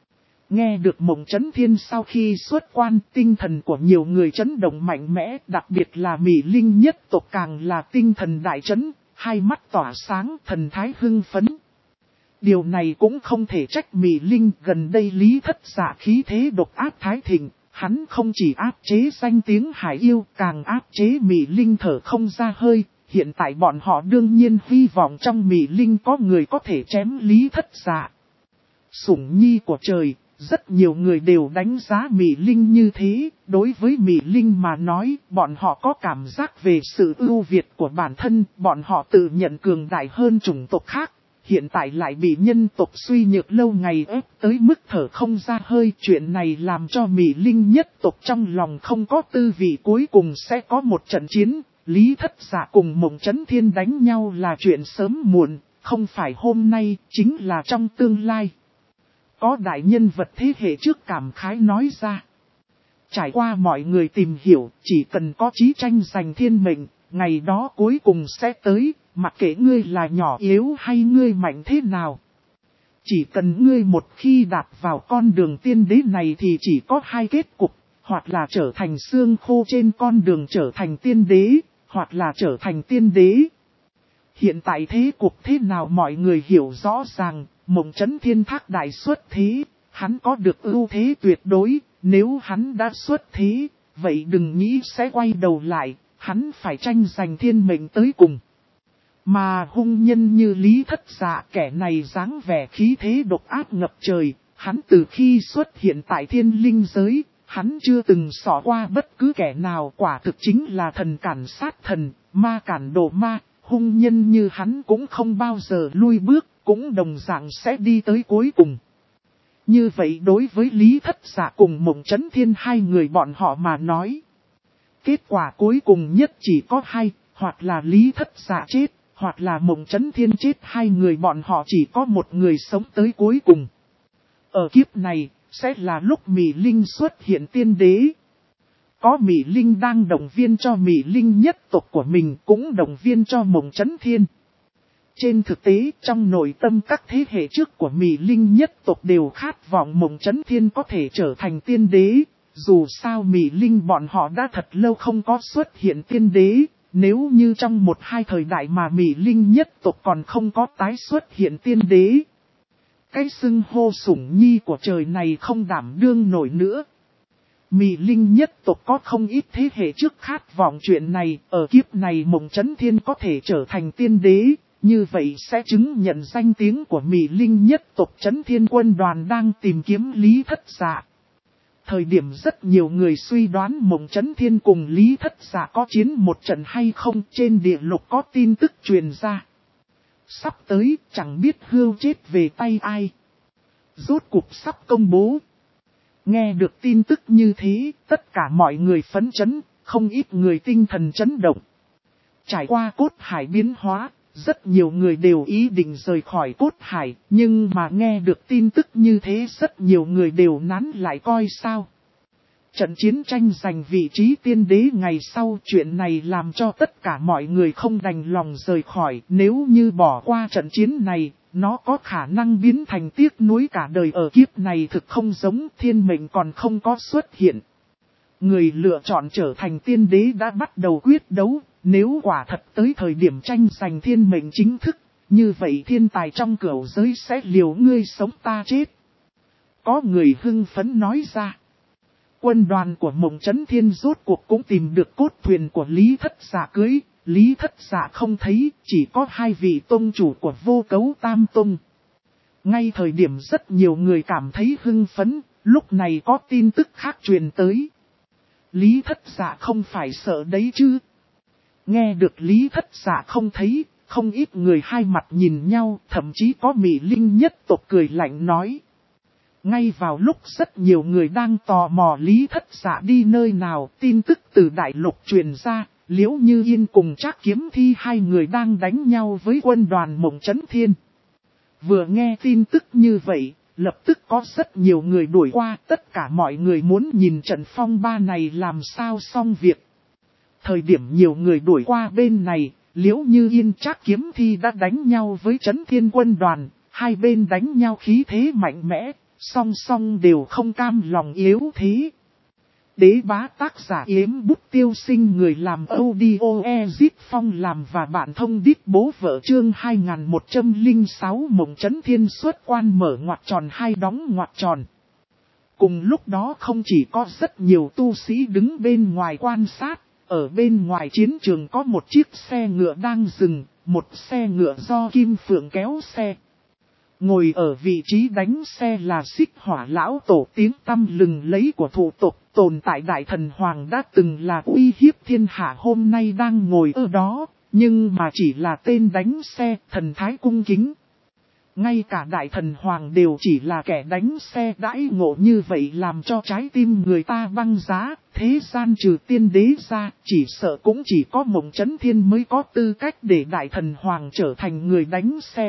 Nghe được Mộng Chấn Thiên sau khi xuất quan, tinh thần của nhiều người chấn động mạnh mẽ, đặc biệt là Mỹ Linh nhất tộc càng là tinh thần đại chấn, hai mắt tỏa sáng, thần thái hưng phấn. Điều này cũng không thể trách Mỹ Linh, gần đây Lý Thất Dạ khí thế độc áp thái thịnh, hắn không chỉ áp chế danh tiếng hải yêu, càng áp chế Mỹ Linh thở không ra hơi, hiện tại bọn họ đương nhiên hy vọng trong Mỹ Linh có người có thể chém Lý Thất Dạ. Sủng nhi của trời, rất nhiều người đều đánh giá Mỹ Linh như thế, đối với Mỹ Linh mà nói, bọn họ có cảm giác về sự ưu việt của bản thân, bọn họ tự nhận cường đại hơn chủng tộc khác. Hiện tại lại bị nhân tộc suy nhược lâu ngày ép tới mức thở không ra hơi. Chuyện này làm cho Mỹ Linh nhất tộc trong lòng không có tư vị, cuối cùng sẽ có một trận chiến. Lý Thất Dạ cùng Mộng Chấn Thiên đánh nhau là chuyện sớm muộn, không phải hôm nay, chính là trong tương lai. Có đại nhân vật thế hệ trước cảm khái nói ra. Trải qua mọi người tìm hiểu, chỉ cần có chí tranh giành thiên mệnh, ngày đó cuối cùng sẽ tới. Mặc kệ ngươi là nhỏ yếu hay ngươi mạnh thế nào. Chỉ cần ngươi một khi đạp vào con đường tiên đế này thì chỉ có hai kết cục. Hoặc là trở thành xương khô trên con đường trở thành tiên đế, hoặc là trở thành tiên đế. Hiện tại thế cục thế nào mọi người hiểu rõ ràng, Mộng Chấn Thiên thác đại xuất thế, hắn có được ưu thế tuyệt đối, nếu hắn đã xuất thế, vậy đừng nghĩ sẽ quay đầu lại, hắn phải tranh giành thiên mệnh tới cùng. Mà hung nhân như Lý Thất Dạ, kẻ này dáng vẻ khí thế độc ác ngập trời, hắn từ khi xuất hiện tại thiên linh giới, hắn chưa từng xỏ qua bất cứ kẻ nào, quả thực chính là thần cản sát thần, ma cản độ ma, hung nhân như hắn cũng không bao giờ lui bước, cũng đồng dạng sẽ đi tới cuối cùng. Như vậy đối với Lý Thất Dạ cùng Mộng Chấn Thiên hai người bọn họ mà nói, kết quả cuối cùng nhất chỉ có hai, hoặc là Lý Thất Dạ chết, hoặc là Mộng Chấn Thiên chết, hai người bọn họ chỉ có một người sống tới cuối cùng. Ở kiếp này, sẽ là lúc Mỹ Linh xuất hiện tiên đế. Có Mỹ Linh đang động viên cho Mỹ Linh nhất tộc của mình, cũng động viên cho Mộng Chấn Thiên. Trên thực tế, trong nội tâm các thế hệ trước của Mỹ Linh nhất tộc đều khát vọng Mộng Chấn Thiên có thể trở thành tiên đế. Dù sao Mỹ Linh bọn họ đã thật lâu không có xuất hiện tiên đế. Nếu như trong một hai thời đại mà Mỹ Linh nhất tộc còn không có tái xuất hiện tiên đế, cái xưng hô sủng nhi của trời này không đảm đương nổi nữa. Mỹ Linh nhất tộc có không ít thế hệ trước khát vọng chuyện này, ở kiếp này Mộng Chấn Thiên có thể trở thành tiên đế, như vậy sẽ chứng nhận danh tiếng của Mỹ Linh nhất tộc. Chấn Thiên quân đoàn đang tìm kiếm Lý Thất Dạ. Thời điểm rất nhiều người suy đoán Mộng Chấn Thiên cùng Lý Thất Dạ có chiến một trận hay không, trên địa lục có tin tức truyền ra. Sắp tới chẳng biết hươu chết về tay ai. Rốt cuộc sắp công bố. Nghe được tin tức như thế, tất cả mọi người phấn chấn, không ít người tinh thần chấn động. Trải qua cốt hải biến hóa, rất nhiều người đều ý định rời khỏi cốt hải, nhưng mà nghe được tin tức như thế rất nhiều người đều nán lại coi sao. Trận chiến tranh giành vị trí tiên đế ngày sau, chuyện này làm cho tất cả mọi người không đành lòng rời khỏi. Nếu như bỏ qua trận chiến này, nó có khả năng biến thành tiếc nuối cả đời. Ở kiếp này thực không giống, thiên mệnh còn không có xuất hiện. Người lựa chọn trở thành tiên đế đã bắt đầu quyết đấu. Nếu quả thật tới thời điểm tranh giành thiên mệnh chính thức, như vậy thiên tài trong cửu giới sẽ liều ngươi sống ta chết. Có người hưng phấn nói ra. Quân đoàn của Mộng Chấn Thiên rốt cuộc cũng tìm được cốt thuyền của Lý Thất Dạ cưới. Lý Thất Dạ không thấy, chỉ có hai vị tông chủ của Vô Cấu Tam Tông. Ngay thời điểm rất nhiều người cảm thấy hưng phấn, lúc này có tin tức khác truyền tới. Lý Thất Dạ không phải sợ đấy chứ. Nghe được Lý Thất Dạ không thấy, không ít người hai mặt nhìn nhau, thậm chí có Mị Linh nhất tộc cười lạnh nói. Ngay vào lúc rất nhiều người đang tò mò Lý Thất Dạ đi nơi nào, tin tức từ đại lục truyền ra, Liễu Như Yên cùng Trác Kiếm Thi hai người đang đánh nhau với quân đoàn Mộng Chấn Thiên. Vừa nghe tin tức như vậy, lập tức có rất nhiều người đuổi qua, tất cả mọi người muốn nhìn trận phong ba này làm sao xong việc. Thời điểm nhiều người đuổi qua bên này, Liễu Như Yên Trác Kiếm Thi đã đánh nhau với Chấn Thiên quân đoàn, hai bên đánh nhau khí thế mạnh mẽ. Song song đều không cam lòng yếu thế. Đế bá tác giả Yếm Bút Tiêu Sinh, người làm audio Ezit Phong làm và bạn thông đít bố vợ chương 2106 Mộng Chấn Thiên xuất quan mở ngoặc tròn hai đóng ngoặc tròn. Cùng lúc đó không chỉ có rất nhiều tu sĩ đứng bên ngoài quan sát, ở bên ngoài chiến trường có một chiếc xe ngựa đang dừng, một xe ngựa do Kim Phượng kéo xe. Ngồi ở vị trí đánh xe là Xích Hỏa lão tổ, tiếng tăm lừng lấy của thủ tộc, tồn tại Đại Thần Hoàng đã từng là uy hiếp thiên hạ, hôm nay đang ngồi ở đó, nhưng mà chỉ là tên đánh xe, thần thái cung kính. Ngay cả Đại Thần Hoàng đều chỉ là kẻ đánh xe, đãi ngộ như vậy làm cho trái tim người ta băng giá. Thế gian trừ tiên đế ra, chỉ sợ cũng chỉ có Mộng Chấn Thiên mới có tư cách để Đại Thần Hoàng trở thành người đánh xe.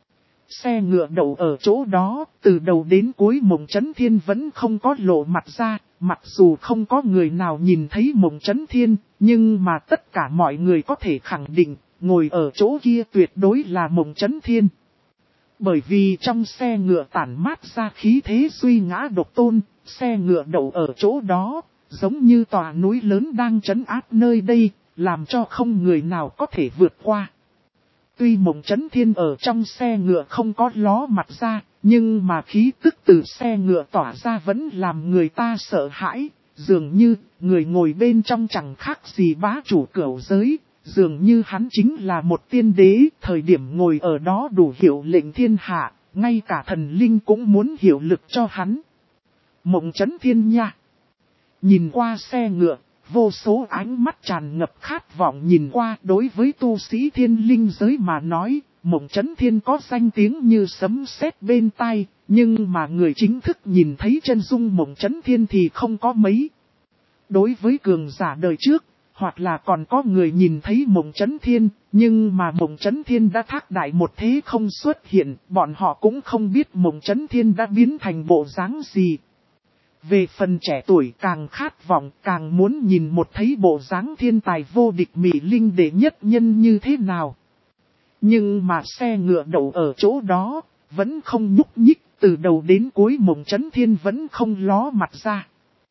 Xe ngựa đậu ở chỗ đó, từ đầu đến cuối Mộng Chấn Thiên vẫn không có lộ mặt ra, mặc dù không có người nào nhìn thấy Mộng Chấn Thiên, nhưng mà tất cả mọi người có thể khẳng định, ngồi ở chỗ kia tuyệt đối là Mộng Chấn Thiên. Bởi vì trong xe ngựa tản mát ra khí thế suy ngã độc tôn, xe ngựa đậu ở chỗ đó, giống như tòa núi lớn đang trấn áp nơi đây, làm cho không người nào có thể vượt qua. Tuy Mộng Chấn Thiên ở trong xe ngựa không có ló mặt ra, nhưng mà khí tức từ xe ngựa tỏa ra vẫn làm người ta sợ hãi, dường như người ngồi bên trong chẳng khác gì bá chủ cửu giới, dường như hắn chính là một tiên đế, thời điểm ngồi ở đó đủ hiệu lệnh thiên hạ, ngay cả thần linh cũng muốn hiệu lực cho hắn. Mộng Chấn Thiên nha! Nhìn qua xe ngựa, vô số ánh mắt tràn ngập khát vọng nhìn qua. Đối với tu sĩ thiên linh giới mà nói, Mộng Chấn Thiên có danh tiếng như sấm sét bên tai, nhưng mà người chính thức nhìn thấy chân dung Mộng Chấn Thiên thì không có mấy. Đối với cường giả đời trước, hoặc là còn có người nhìn thấy Mộng Chấn Thiên, nhưng mà Mộng Chấn Thiên đã thác đại một thế không xuất hiện, bọn họ cũng không biết Mộng Chấn Thiên đã biến thành bộ dáng gì. Về phần trẻ tuổi càng khát vọng, càng muốn nhìn một thấy bộ dáng thiên tài vô địch Mỹ Linh đệ nhất nhân như thế nào. Nhưng mà xe ngựa đậu ở chỗ đó, vẫn không nhúc nhích, từ đầu đến cuối Mộng Chấn Thiên vẫn không ló mặt ra.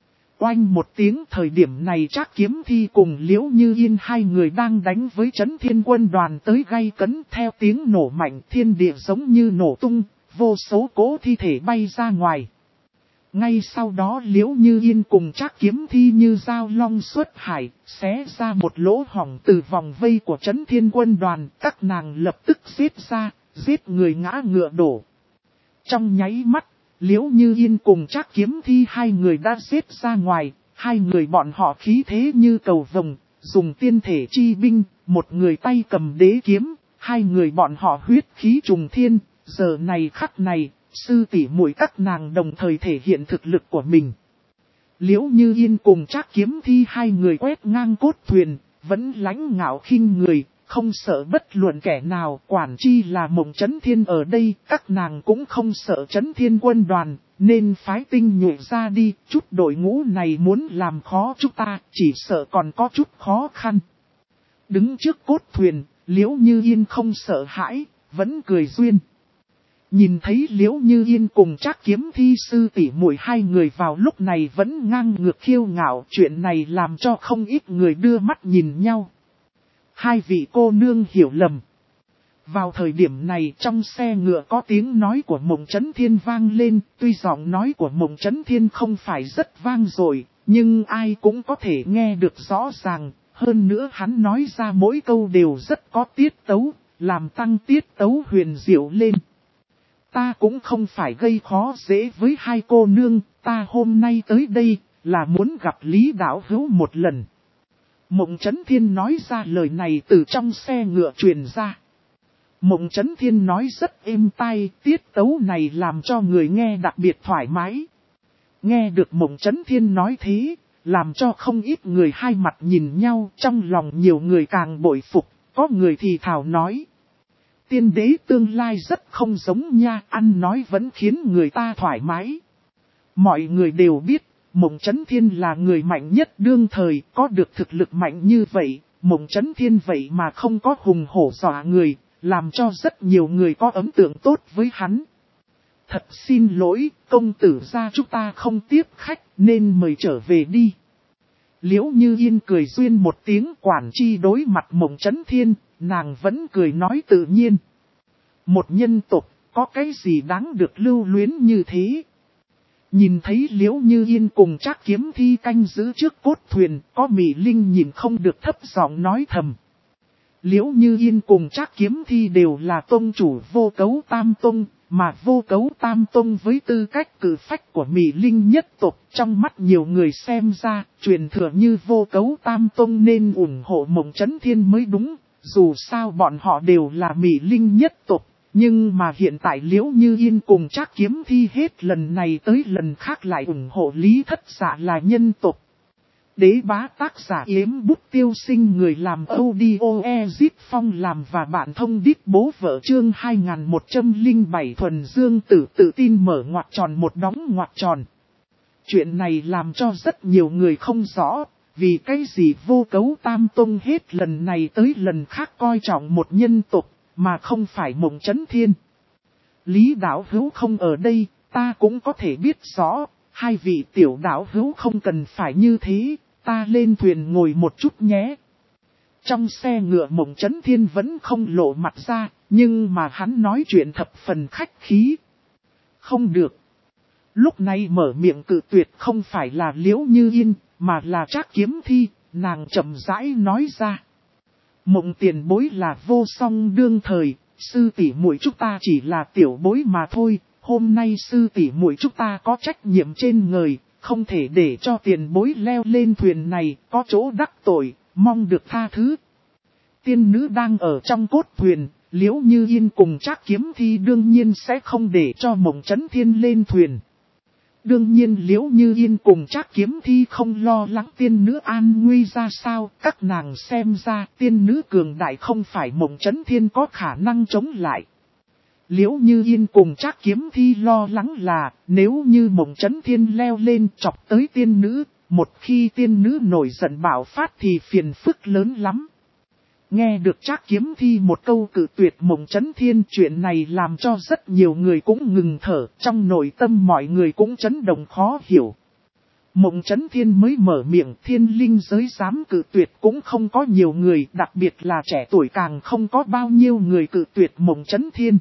Oanh một tiếng, thời điểm này Trác Kiếm Thi cùng Liễu Như Yên hai người đang đánh với Chấn Thiên quân đoàn tới gay cấn, theo tiếng nổ mạnh thiên địa giống như nổ tung, vô số cỗ thi thể bay ra ngoài. Ngay sau đó Liễu Như Yên cùng Trác Kiếm Thi như dao long xuất hải, xé ra một lỗ hổng từ vòng vây của Chấn Thiên quân đoàn, các nàng lập tức giết ra, giết người ngã ngựa đổ. Trong nháy mắt, Liễu Như Yên cùng Trác Kiếm Thi hai người đã giết ra ngoài, hai người bọn họ khí thế như cầu vồng, dùng tiên thể chi binh, một người tay cầm đế kiếm, hai người bọn họ huyết khí trùng thiên, giờ này khắc này. sư tỷ muội các nàng đồng thời thể hiện thực lực của mình. Liễu Như Yên cùng Trác Kiếm Thi hai người quét ngang cốt thuyền, vẫn lãnh ngạo khinh người, không sợ bất luận kẻ nào, quản chi là Mộng Chấn Thiên ở đây, các nàng cũng không sợ Chấn Thiên quân đoàn, nên phái tinh nhuệ ra đi, chút đội ngũ này muốn làm khó chúng ta, chỉ sợ còn có chút khó khăn. Đứng trước cốt thuyền, Liễu Như Yên không sợ hãi, vẫn cười duyên. Nhìn thấy Liễu Như Yên cùng Trác Kiếm Thi sư tỷ muội hai người vào lúc này vẫn ngang ngược khiêu ngạo, chuyện này làm cho không ít người đưa mắt nhìn nhau. Hai vị cô nương hiểu lầm. Vào thời điểm này trong xe ngựa có tiếng nói của Mộng Chấn Thiên vang lên, tuy giọng nói của Mộng Chấn Thiên không phải rất vang dội, nhưng ai cũng có thể nghe được rõ ràng, hơn nữa hắn nói ra mỗi câu đều rất có tiết tấu, làm tăng tiết tấu huyền diệu lên. Ta cũng không phải gây khó dễ với hai cô nương, ta hôm nay tới đây là muốn gặp Lý Đạo Hữu một lần. Mộng Chấn Thiên nói ra lời này từ trong xe ngựa truyền ra. Mộng Chấn Thiên nói rất êm tai, tiết tấu này làm cho người nghe đặc biệt thoải mái. Nghe được Mộng Chấn Thiên nói thế, làm cho không ít người hai mặt nhìn nhau, trong lòng nhiều người càng bội phục, có người thì thào nói. Tiên đế tương lai rất không giống nha, ăn nói vẫn khiến người ta thoải mái. Mọi người đều biết, Mộng Chấn Thiên là người mạnh nhất đương thời, có được thực lực mạnh như vậy, Mộng Chấn Thiên vậy mà không có hùng hổ dọa người, làm cho rất nhiều người có ấn tượng tốt với hắn. Thật xin lỗi, công tử gia chúng ta không tiếp khách, nên mời trở về đi. Liễu Như Yên cười duyên một tiếng, quản chi đối mặt Mộng Chấn Thiên, nàng vẫn cười nói tự nhiên. Một nhân tộc, có cái gì đáng được lưu luyến như thế? Nhìn thấy Liễu Như Yên cùng Trác Kiếm Thi canh giữ trước cốt thuyền, có Mị Linh nhìn không được thấp giọng nói thầm. Liễu Như Yên cùng Trác Kiếm Thi đều là tông chủ Vô Cấu Tam Tông, mà Vô Cấu Tam Tông với tư cách cử phách của Mị Linh nhất tộc, trong mắt nhiều người xem ra, truyền thừa như Vô Cấu Tam Tông nên ủng hộ Mộng Chấn Thiên mới đúng, dù sao bọn họ đều là Mị Linh nhất tộc. Nhưng mà hiện tại Liễu Như Yên cùng Trác Kiếm Thi hết lần này tới lần khác lại ủng hộ Lý Thất Dạ là nhân tộc. Đế bá tác giả Yếm Bút Tiêu Sinh, người làm audio Ezip Phong làm và bạn thông đít bố vợ chương 2107 thuần dương tử tự tin mở ngoặc tròn một đóng ngoặc tròn. Chuyện này làm cho rất nhiều người không rõ, vì cái gì Vô Cấu Tam Tông hết lần này tới lần khác coi trọng một nhân tộc, mà không phải Mộng Chấn Thiên. Lý Đạo Hữu không ở đây, ta cũng có thể biết rõ, hai vị tiểu đạo hữu không cần phải như thế, ta lên thuyền ngồi một chút nhé. Trong xe ngựa Mộng Chấn Thiên vẫn không lộ mặt ra, nhưng mà hắn nói chuyện thập phần khách khí. Không được. Lúc này mở miệng cự tuyệt không phải là Liễu Như Yên, mà là Trác Kiếm Thi, nàng chậm rãi nói ra. Mộng tiền bối là vô song đương thời, sư tỷ muội chúng ta chỉ là tiểu bối mà thôi, hôm nay sư tỷ muội chúng ta có trách nhiệm trên người, không thể để cho tiền bối leo lên thuyền này, có chỗ đắc tội, mong được tha thứ. Tiên nữ đang ở trong cốt thuyền, Liễu Như Yên cùng Trác Kiếm Thi đương nhiên sẽ không để cho Mộng Chấn Thiên lên thuyền. Đương nhiên Liễu Như Yên cùng Trác Kiếm Thi không lo lắng tiên nữ an nguy ra sao, các nàng xem ra tiên nữ cường đại không phải Mộng Chấn Thiên có khả năng chống lại. Liễu Như Yên cùng Trác Kiếm Thi lo lắng là nếu như Mộng Chấn Thiên leo lên chọc tới tiên nữ, một khi tiên nữ nổi giận bạo phát thì phiền phức lớn lắm. Nghe được Trác Kiếm Thi một câu cự tuyệt Mộng Chấn Thiên, chuyện này làm cho rất nhiều người cũng ngừng thở, trong nội tâm mọi người cũng chấn động khó hiểu. Mộng Chấn Thiên mới mở miệng, thiên linh giới dám cự tuyệt cũng không có nhiều người, đặc biệt là trẻ tuổi càng không có bao nhiêu người cự tuyệt Mộng Chấn Thiên.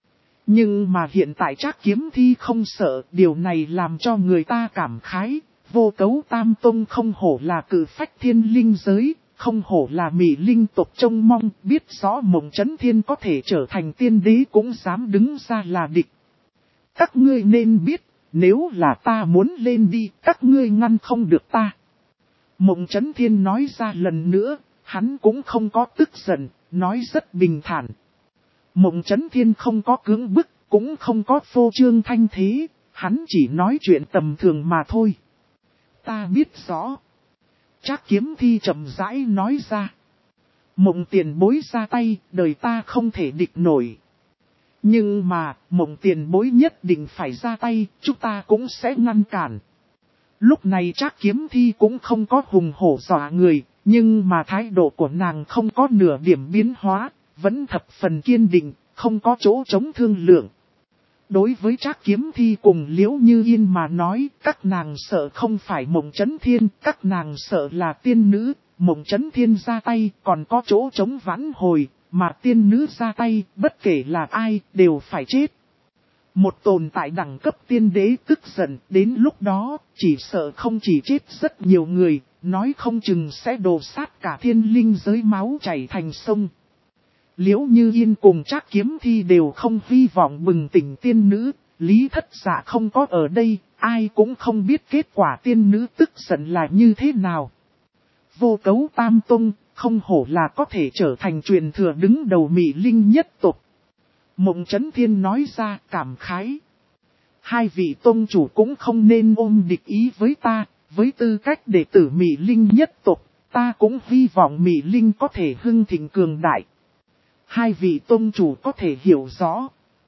Nhưng mà hiện tại Trác Kiếm Thi không sợ, điều này làm cho người ta cảm khái, Vô Cấu Tam Tông không hổ là cự phách thiên linh giới. Không hổ là Mị Linh tộc trông mong, biết rõ Mộng Chấn Thiên có thể trở thành tiên đế cũng dám đứng ra là địch. Các ngươi nên biết, nếu là ta muốn lên đi, các ngươi ngăn không được ta. Mộng Chấn Thiên nói ra lần nữa, hắn cũng không có tức giận, nói rất bình thản. Mộng Chấn Thiên không có cưỡng bức, cũng không có phô trương thanh thế, hắn chỉ nói chuyện tầm thường mà thôi. Ta biết rõ. Trác Kiếm Thi chậm rãi nói ra. Mộng tiền bối ra tay, đời ta không thể địch nổi. Nhưng mà, Mộng tiền bối nhất định phải ra tay, chúng ta cũng sẽ ngăn cản. Lúc này Trác Kiếm Thi cũng không có hùng hổ dọa người, nhưng mà thái độ của nàng không có nửa điểm biến hóa, vẫn thập phần kiên định, không có chỗ chống thương lượng. Đối với Trác Kiếm Thi cùng Liễu Như Yên mà nói, các nàng sợ không phải Mộng Chấn Thiên, các nàng sợ là tiên nữ, Mộng Chấn Thiên ra tay còn có chỗ chống vãn hồi, mà tiên nữ ra tay, bất kể là ai, đều phải chết. Một tồn tại đẳng cấp tiên đế tức giận, đến lúc đó, chỉ sợ không chỉ chết rất nhiều người, nói không chừng sẽ đổ sát cả thiên linh giới máu chảy thành sông. Liễu Như Yên cùng Trác Kiếm Thi đều không hy vọng bừng tỉnh tiên nữ, Lý Thất Dạ không có ở đây, ai cũng không biết kết quả tiên nữ tức giận là như thế nào. Vô Cấu Tam Tông, không hổ là có thể trở thành truyền thừa đứng đầu Mị Linh nhất tộc. Mộng Chấn Thiên nói ra cảm khái. Hai vị tông chủ cũng không nên ôm địch ý với ta, với tư cách đệ tử Mị Linh nhất tộc, ta cũng hy vọng Mị Linh có thể hưng thịnh cường đại. Hai vị tông chủ có thể hiểu rõ.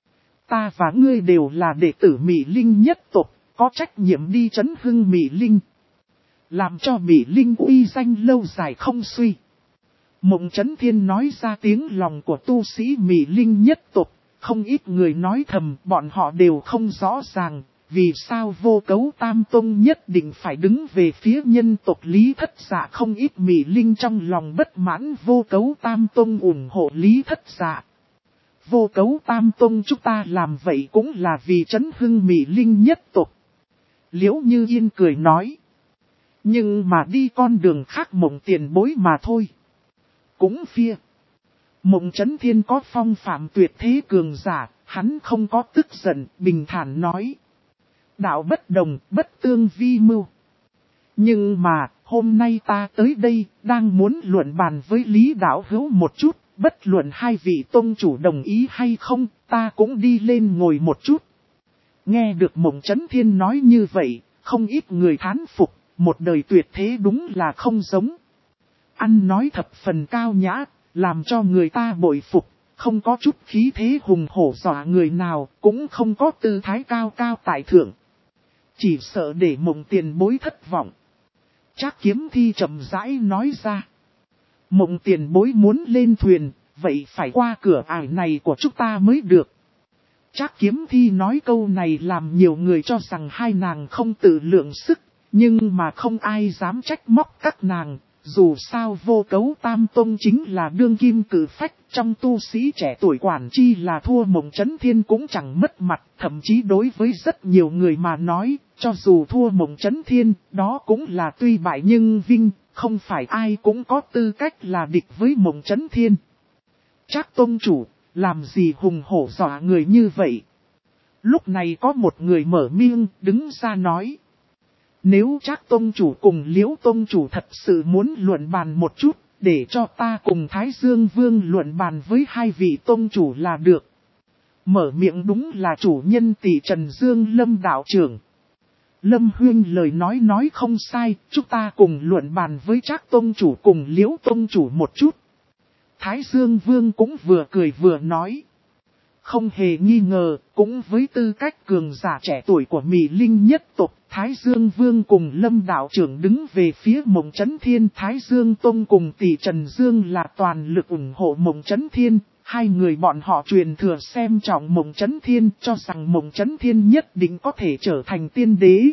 Ta và ngươi đều là đệ tử Mị Linh nhất tộc, có trách nhiệm đi trấn hưng Mị Linh. Làm cho Mị Linh uy danh lâu dài không suy. Mộng Chấn Thiên nói ra tiếng lòng của tu sĩ Mị Linh nhất tộc, không ít người nói thầm bọn họ đều không rõ ràng, vì sao Vô Cấu Tam Tông nhất định phải đứng về phía nhân tộc Lý Thất Dạ. Không ít Mị Linh trong lòng bất mãn Vô Cấu Tam Tông ủng hộ Lý Thất Dạ. Vô Cấu Tam Tông chúng ta làm vậy cũng là vì trấn hưng Mị Linh nhất tộc. Liễu Như Yên cười nói. Nhưng mà đi con đường khác Mộng tiền bối mà thôi. Cũng phia. Mộng Chấn Thiên có phong phạm tuyệt thế cường giả, hắn không có tức giận, bình thản nói. Đạo bất đồng, bất tương vi mưu. Nhưng mà, hôm nay ta tới đây, đang muốn luận bàn với Lý Đạo Hữu một chút, bất luận hai vị tông chủ đồng ý hay không, ta cũng đi lên ngồi một chút. Nghe được Mộng Chấn Thiên nói như vậy, không ít người thán phục, một đời tuyệt thế đúng là không giống. Ăn nói thập phần cao nhã, làm cho người ta bội phục, không có chút khí thế hùng hổ dọa người nào, cũng không có tư thái cao cao tại thượng. Chỉ sợ để Mộng tiền bối thất vọng. Trác Kiếm Thi chậm rãi nói ra. Mộng tiền bối muốn lên thuyền, vậy phải qua cửa ải này của chúng ta mới được. Trác Kiếm Thi nói câu này làm nhiều người cho rằng hai nàng không tự lượng sức, nhưng mà không ai dám trách móc các nàng. Dù sao Vô Cấu Tam Tông chính là đương kim cử phách, trong tu sĩ trẻ tuổi quản chi là thua Mộng Chấn Thiên cũng chẳng mất mặt, thậm chí đối với rất nhiều người mà nói, cho dù thua Mộng Chấn Thiên, đó cũng là tuy bại nhưng vinh, không phải ai cũng có tư cách là địch với Mộng Chấn Thiên. Trác tông chủ, làm gì hùng hổ dọa người như vậy? Lúc này có một người mở miệng, đứng ra nói. Nếu Trác tông chủ cùng Liễu tông chủ thật sự muốn luận bàn một chút, để cho ta cùng Thái Dương Vương luận bàn với hai vị tông chủ là được. Mở miệng đúng là chủ nhân tỷ Trần Dương Lâm đạo trưởng. Lâm Huyên lời nói không sai, chúng ta cùng luận bàn với Trác tông chủ cùng Liễu tông chủ một chút. Thái Dương Vương cũng vừa cười vừa nói. Không hề nghi ngờ, cũng với tư cách cường giả trẻ tuổi của Mị Linh nhất tộc, Thái Dương Vương cùng Lâm đạo trưởng đứng về phía Mộng Chấn Thiên. Thái Dương Tông cùng tỷ Trần Dương là toàn lực ủng hộ Mộng Chấn Thiên. Hai người bọn họ truyền thừa xem trọng Mộng Chấn Thiên, cho rằng Mộng Chấn Thiên nhất định có thể trở thành tiên đế.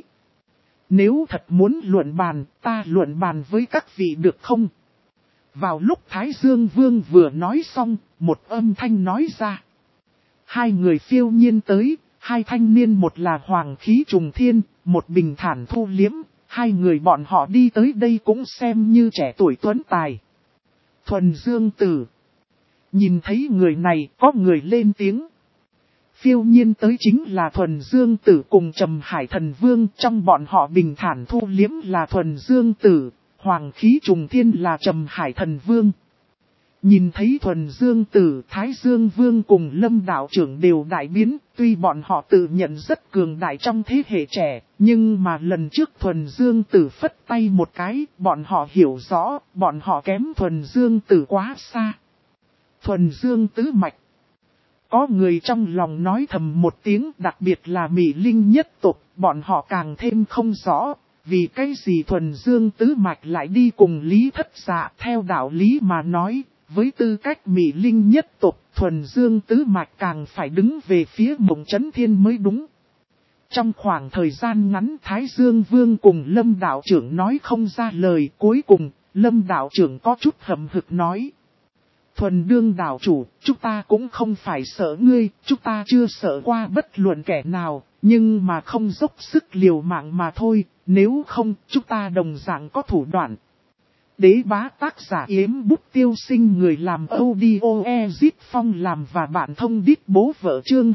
Nếu thật muốn luận bàn, ta luận bàn với các vị được không? Vào lúc Thái Dương Vương vừa nói xong, một âm thanh nói ra. Hai người phiêu nhiên tới, hai thanh niên một là Hoàng Khí Trùng Thiên, một bình thản thu liếm, hai người bọn họ đi tới đây cũng xem như trẻ tuổi tuấn tài. Thuần Dương Tử. Nhìn thấy người này, có người lên tiếng. Phiêu nhiên tới chính là Thuần Dương Tử cùng Trầm Hải Thần Vương, trong bọn họ bình thản thu liếm là Thuần Dương Tử, Hoàng Khí Trùng Thiên là Trầm Hải Thần Vương. Nhìn thấy Thuần Dương Tử, Thái Dương Vương cùng Lâm đạo trưởng đều đại biến, tuy bọn họ tự nhận rất cường đại trong thế hệ trẻ, nhưng mà lần trước Thuần Dương Tử phất tay một cái, bọn họ hiểu rõ, bọn họ kém Thuần Dương Tử quá xa. Thuần Dương tứ mạch. Có người trong lòng nói thầm một tiếng, đặc biệt là Mỹ Linh nhất tộc, bọn họ càng thêm không rõ. Vì cái gì Thuần Dương tứ mạch lại đi cùng Lý Thất Dạ, theo đạo lý mà nói, với tư cách Mỹ Linh nhất tộc, Thuần Dương tứ mạch càng phải đứng về phía Mộng Chấn Thiên mới đúng. Trong khoảng thời gian ngắn, Thái Dương Vương cùng Lâm đạo trưởng nói không ra lời, cuối cùng Lâm đạo trưởng có chút hậm hực nói: Thuần Dương đạo chủ, chúng ta cũng không phải sợ ngươi, chúng ta chưa sợ qua bất luận kẻ nào, nhưng mà không dốc sức liều mạng mà thôi, nếu không, chúng ta đồng dạng có thủ đoạn. Đế bá tác giả Yếm Bút Tiêu Sinh, người làm audio Ezit Phong làm và bạn thông đít bố vợ chương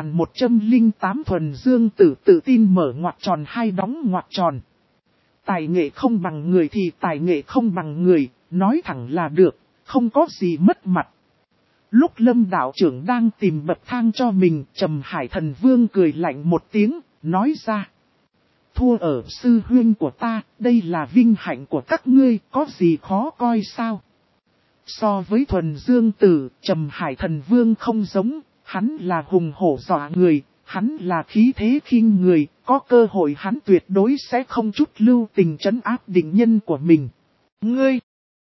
2108. Thuần Dương Tử tự tin mở ngoặc tròn hai đóng ngoặc tròn. Tài nghệ không bằng người thì tài nghệ không bằng người, nói thẳng là được, không có gì mất mặt. Lúc Lâm đạo trưởng đang tìm bậc thang cho mình, Trầm Hải Thần Vương cười lạnh một tiếng, nói ra: Thua ở sư huynh của ta, đây là vinh hạnh của các ngươi, có gì khó coi sao? So với Thuần Dương Tử, Trầm Hải Thần Vương không giống, hắn là hùng hổ dọa người, hắn là khí thế khinh người, có cơ hội hắn tuyệt đối sẽ không chút lưu tình trấn áp địch nhân của mình. Ngươi!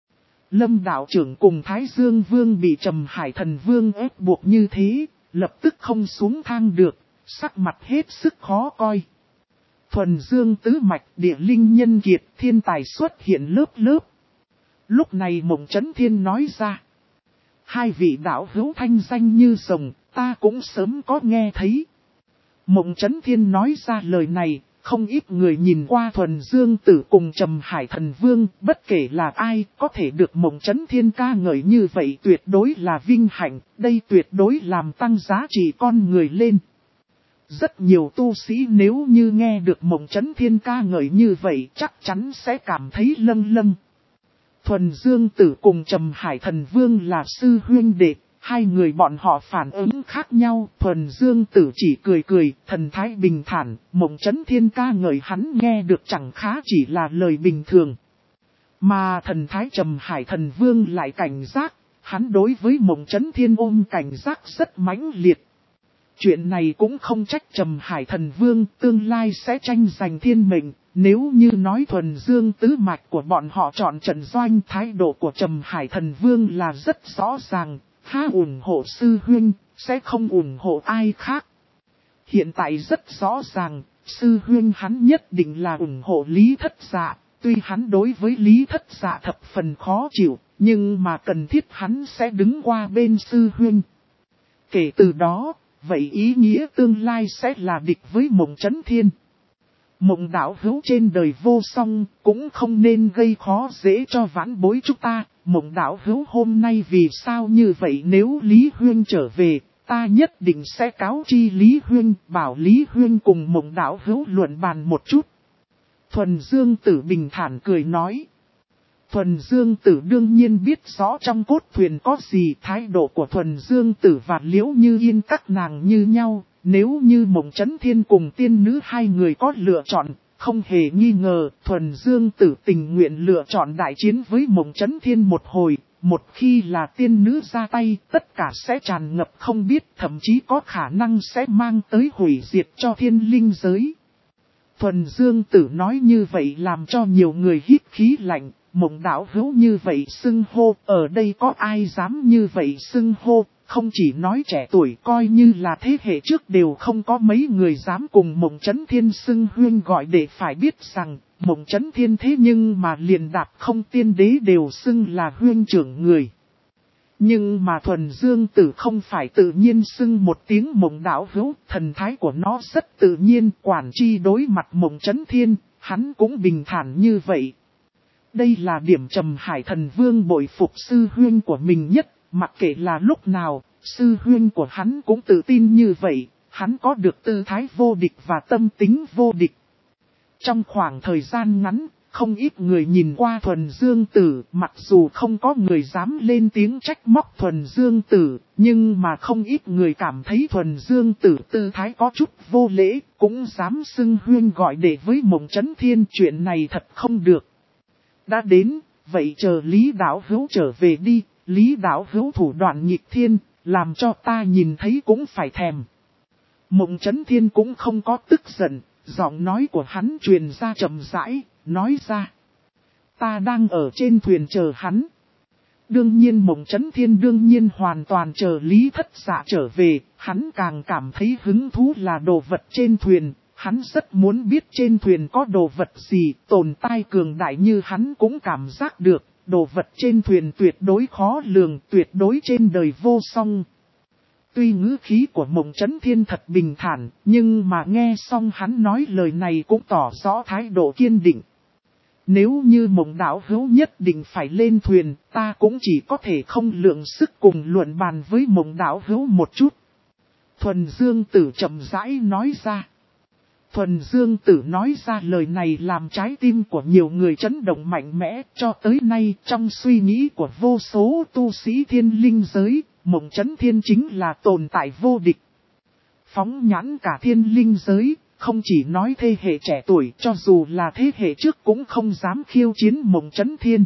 Lâm đạo trưởng cùng Thái Dương Vương bị Trầm Hải Thần Vương ép buộc như thế, lập tức không xuống thang được, sắc mặt hết sức khó coi. Thuần Dương tứ mạch, địa linh nhân kiệt, thiên tài xuất hiện lớp lớp. Lúc này Mộng Chấn Thiên nói ra: Hai vị đạo hữu thanh danh như rồng, ta cũng sớm có nghe thấy. Mộng Chấn Thiên nói ra lời này, không ít người nhìn qua Thuần Dương Tử cùng Trầm Hải Thần Vương, bất kể là ai có thể được Mộng Chấn Thiên ca ngợi như vậy tuyệt đối là vinh hạnh, đây tuyệt đối làm tăng giá trị con người lên. Rất nhiều tu sĩ nếu như nghe được Mộng Chấn Thiên ca ngợi như vậy chắc chắn sẽ cảm thấy lâng lâng. Thuần Dương Tử cùng Trầm Hải Thần Vương là sư huynh đệ, hai người bọn họ phản ứng khác nhau. Thuần Dương Tử chỉ cười cười, thần thái bình thản, Mộng Chấn Thiên ca ngợi hắn nghe được chẳng khá chỉ là lời bình thường. Mà thần thái Trầm Hải Thần Vương lại cảnh giác, hắn đối với Mộng Chấn Thiên ôm cảnh giác rất mãnh liệt. Chuyện này cũng không trách Trầm Hải Thần Vương, tương lai sẽ tranh giành thiên mệnh. Nếu như nói Thuần Dương tứ mạch của bọn họ chọn trận doanh, thái độ của Trầm Hải Thần Vương là rất rõ ràng, ha ủng hộ sư huynh, sẽ không ủng hộ ai khác. Hiện tại rất rõ ràng, sư huynh hắn nhất định là ủng hộ Lý Thất Dạ, tuy hắn đối với Lý Thất Dạ thập phần khó chịu, nhưng mà cần thiết hắn sẽ đứng qua bên sư huynh. Kể từ đó, vậy ý nghĩa tương lai sẽ là địch với Mộng Chấn Thiên. Mộng đạo hữu trên đời vô song, cũng không nên gây khó dễ cho vãn bối chúng ta. Mộng đạo hữu hôm nay vì sao như vậy, nếu Lý Huyên trở về, ta nhất định sẽ cáo chi Lý Huyên, bảo Lý Huyên cùng Mộng đạo hữu luận bàn một chút. Thuần Dương Tử bình thản cười nói. Thuần Dương Tử đương nhiên biết rõ trong cốt thuyền có gì, thái độ của Thuần Dương Tử và Liễu Như Yên các nàng như nhau. Nếu như Mộng Chấn Thiên cùng tiên nữ hai người có lựa chọn, không hề nghi ngờ, Thuần Dương Tử tình nguyện lựa chọn đại chiến với Mộng Chấn Thiên một hồi. Một khi là tiên nữ ra tay, tất cả sẽ tràn ngập không biết, thậm chí có khả năng sẽ mang tới hủy diệt cho thiên linh giới. Thuần Dương Tử nói như vậy làm cho nhiều người hít khí lạnh. Mộng đạo hữu như vậy xưng hô, ở đây có ai dám như vậy xưng hô, không chỉ nói trẻ tuổi, coi như là thế hệ trước đều không có mấy người dám cùng Mộng Chấn Thiên xưng huyên gọi, để phải biết rằng, Mộng Chấn Thiên thế nhưng mà liền đạp không tiên đế đều xưng là huyên trưởng người. Nhưng mà Thuần Dương Tử không phải tự nhiên xưng một tiếng Mộng đạo hữu, thần thái của nó rất tự nhiên, quản chi đối mặt Mộng Chấn Thiên, hắn cũng bình thản như vậy. Đây là điểm Trầm Hải Thần Vương bội phục sư huyên của mình nhất, mặc kệ là lúc nào, sư huyên của hắn cũng tự tin như vậy, hắn có được tư thái vô địch và tâm tính vô địch. Trong khoảng thời gian ngắn, Không ít người nhìn qua Thuần Dương Tử, mặc dù không có người dám lên tiếng trách móc Thuần Dương Tử, nhưng mà không ít người cảm thấy Thuần Dương Tử tư thái có chút vô lễ, cũng dám xưng huyên gọi đệ với Mộng Chấn Thiên, chuyện này thật không được. Đã đến, vậy chờ Lý Đạo Hữu trở về đi, Lý Đạo Hữu thủ đoạn nghịch thiên, làm cho ta nhìn thấy cũng phải thèm. Mộng Chấn Thiên cũng không có tức giận, giọng nói của hắn truyền ra chậm rãi, nói ra. Ta đang ở trên thuyền chờ hắn. Đương nhiên Mộng Chấn Thiên đương nhiên hoàn toàn chờ Lý Thất Dạ trở về, hắn càng cảm thấy hứng thú là đồ vật trên thuyền. Hắn rất muốn biết trên thuyền có đồ vật gì, tồn tại cường đại như hắn cũng cảm giác được, đồ vật trên thuyền tuyệt đối khó lường, tuyệt đối trên đời vô song. Tuy ngữ khí của Mộng Chấn Thiên thật bình thản, nhưng mà nghe xong hắn nói lời này cũng tỏ rõ thái độ kiên định. Nếu như Mộng Đạo Hữu nhất định phải lên thuyền, ta cũng chỉ có thể không lượng sức cùng luận bàn với Mộng Đạo Hữu một chút. Thuần Dương Tử chậm rãi nói ra. Thuần Dương Tử nói ra lời này làm trái tim của nhiều người chấn động mạnh mẽ, cho tới nay trong suy nghĩ của vô số tu sĩ thiên linh giới, Mộng Chấn Thiên chính là tồn tại vô địch. Phóng nhãn cả thiên linh giới, không chỉ nói thế hệ trẻ tuổi, cho dù là thế hệ trước cũng không dám khiêu chiến Mộng Chấn Thiên.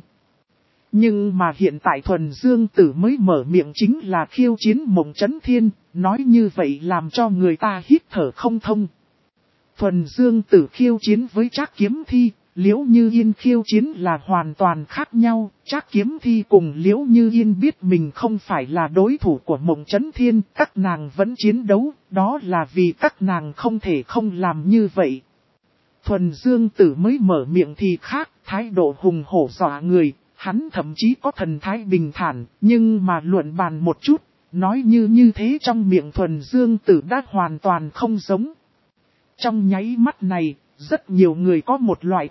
Nhưng mà hiện tại Thuần Dương Tử mới mở miệng chính là khiêu chiến Mộng Chấn Thiên, nói như vậy làm cho người ta hít thở không thông. Thuần Dương Tử khiêu chiến với Trác Kiếm Thi, Liễu Như Yên khiêu chiến là hoàn toàn khác nhau. Trác Kiếm Thi cùng Liễu Như Yên biết mình không phải là đối thủ của Mộng Chấn Thiên, các nàng vẫn chiến đấu, đó là vì các nàng không thể không làm như vậy. Thuần Dương Tử mới mở miệng thì khác, thái độ hùng hổ dọa người, hắn thậm chí có thần thái bình thản, nhưng mà luận bàn một chút, nói như thế trong miệng Thuần Dương Tử đã hoàn toàn không giống. Trong nháy mắt này, rất nhiều người có một loại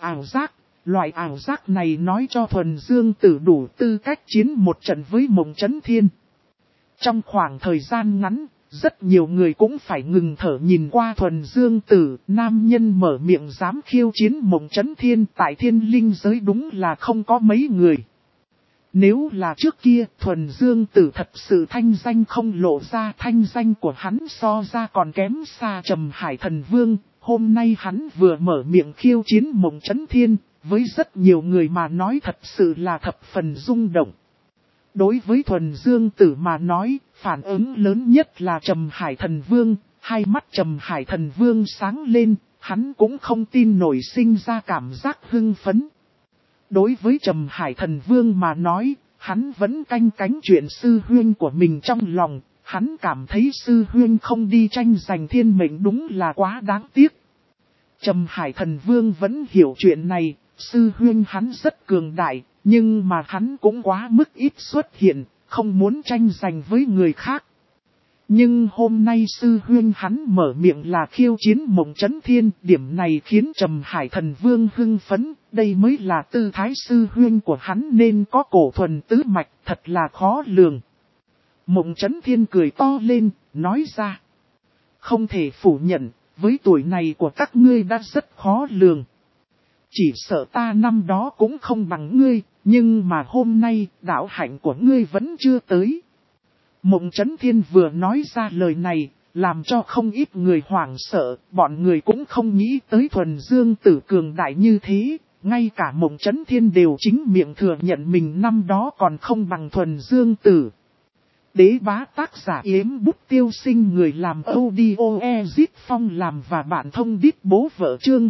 ảo giác này nói cho Thuần Dương Tử đủ tư cách chiến một trận với Mộng Chấn Thiên. Trong khoảng thời gian ngắn, rất nhiều người cũng phải ngừng thở nhìn qua Thuần Dương Tử, nam nhân mở miệng dám khiêu chiến Mộng Chấn Thiên tại thiên linh giới đúng là không có mấy người. Nếu là trước kia, Thuần Dương Tử thật sự thanh danh không lộ ra, thanh danh của hắn so ra còn kém xa Trầm Hải Thần Vương, hôm nay hắn vừa mở miệng khiêu chiến Mộng Chấn Thiên, với rất nhiều người mà nói thật sự là thập phần rung động. Đối với Thuần Dương Tử mà nói, phản ứng lớn nhất là Trầm Hải Thần Vương, hai mắt Trầm Hải Thần Vương sáng lên, hắn cũng không tin nổi sinh ra cảm giác hưng phấn. Đối với Trầm Hải Thần Vương mà nói, hắn vẫn canh cánh chuyện sư huynh của mình trong lòng, hắn cảm thấy sư huynh không đi tranh giành thiên mệnh đúng là quá đáng tiếc. Trầm Hải Thần Vương vẫn hiểu chuyện này, sư huynh hắn rất cường đại, nhưng mà hắn cũng quá mức ít xuất hiện, không muốn tranh giành với người khác. Nhưng hôm nay sư huynh hắn mở miệng là khiêu chiến Mộng Chấn Thiên, điểm này khiến Trầm Hải Thần Vương hưng phấn, đây mới là tư thái sư huynh của hắn nên có cổ thuần tứ mạch, thật là khó lường. Mộng Chấn Thiên cười to lên, nói ra. Không thể phủ nhận, với tuổi này của các ngươi đã rất khó lường. Chỉ sợ ta năm đó cũng không bằng ngươi, nhưng mà hôm nay đạo hạnh của ngươi vẫn chưa tới. Mộng Chấn Thiên vừa nói ra lời này, làm cho không ít người hoảng sợ, bọn người cũng không nghĩ tới Thuần Dương Tử cường đại như thế, ngay cả Mộng Chấn Thiên đều chính miệng thừa nhận mình năm đó còn không bằng Thuần Dương Tử. Đế bá tác giả Yếm Bút Tiêu Sinh, người làm audio Ezit Phong làm và bạn thông đít bố vợ chương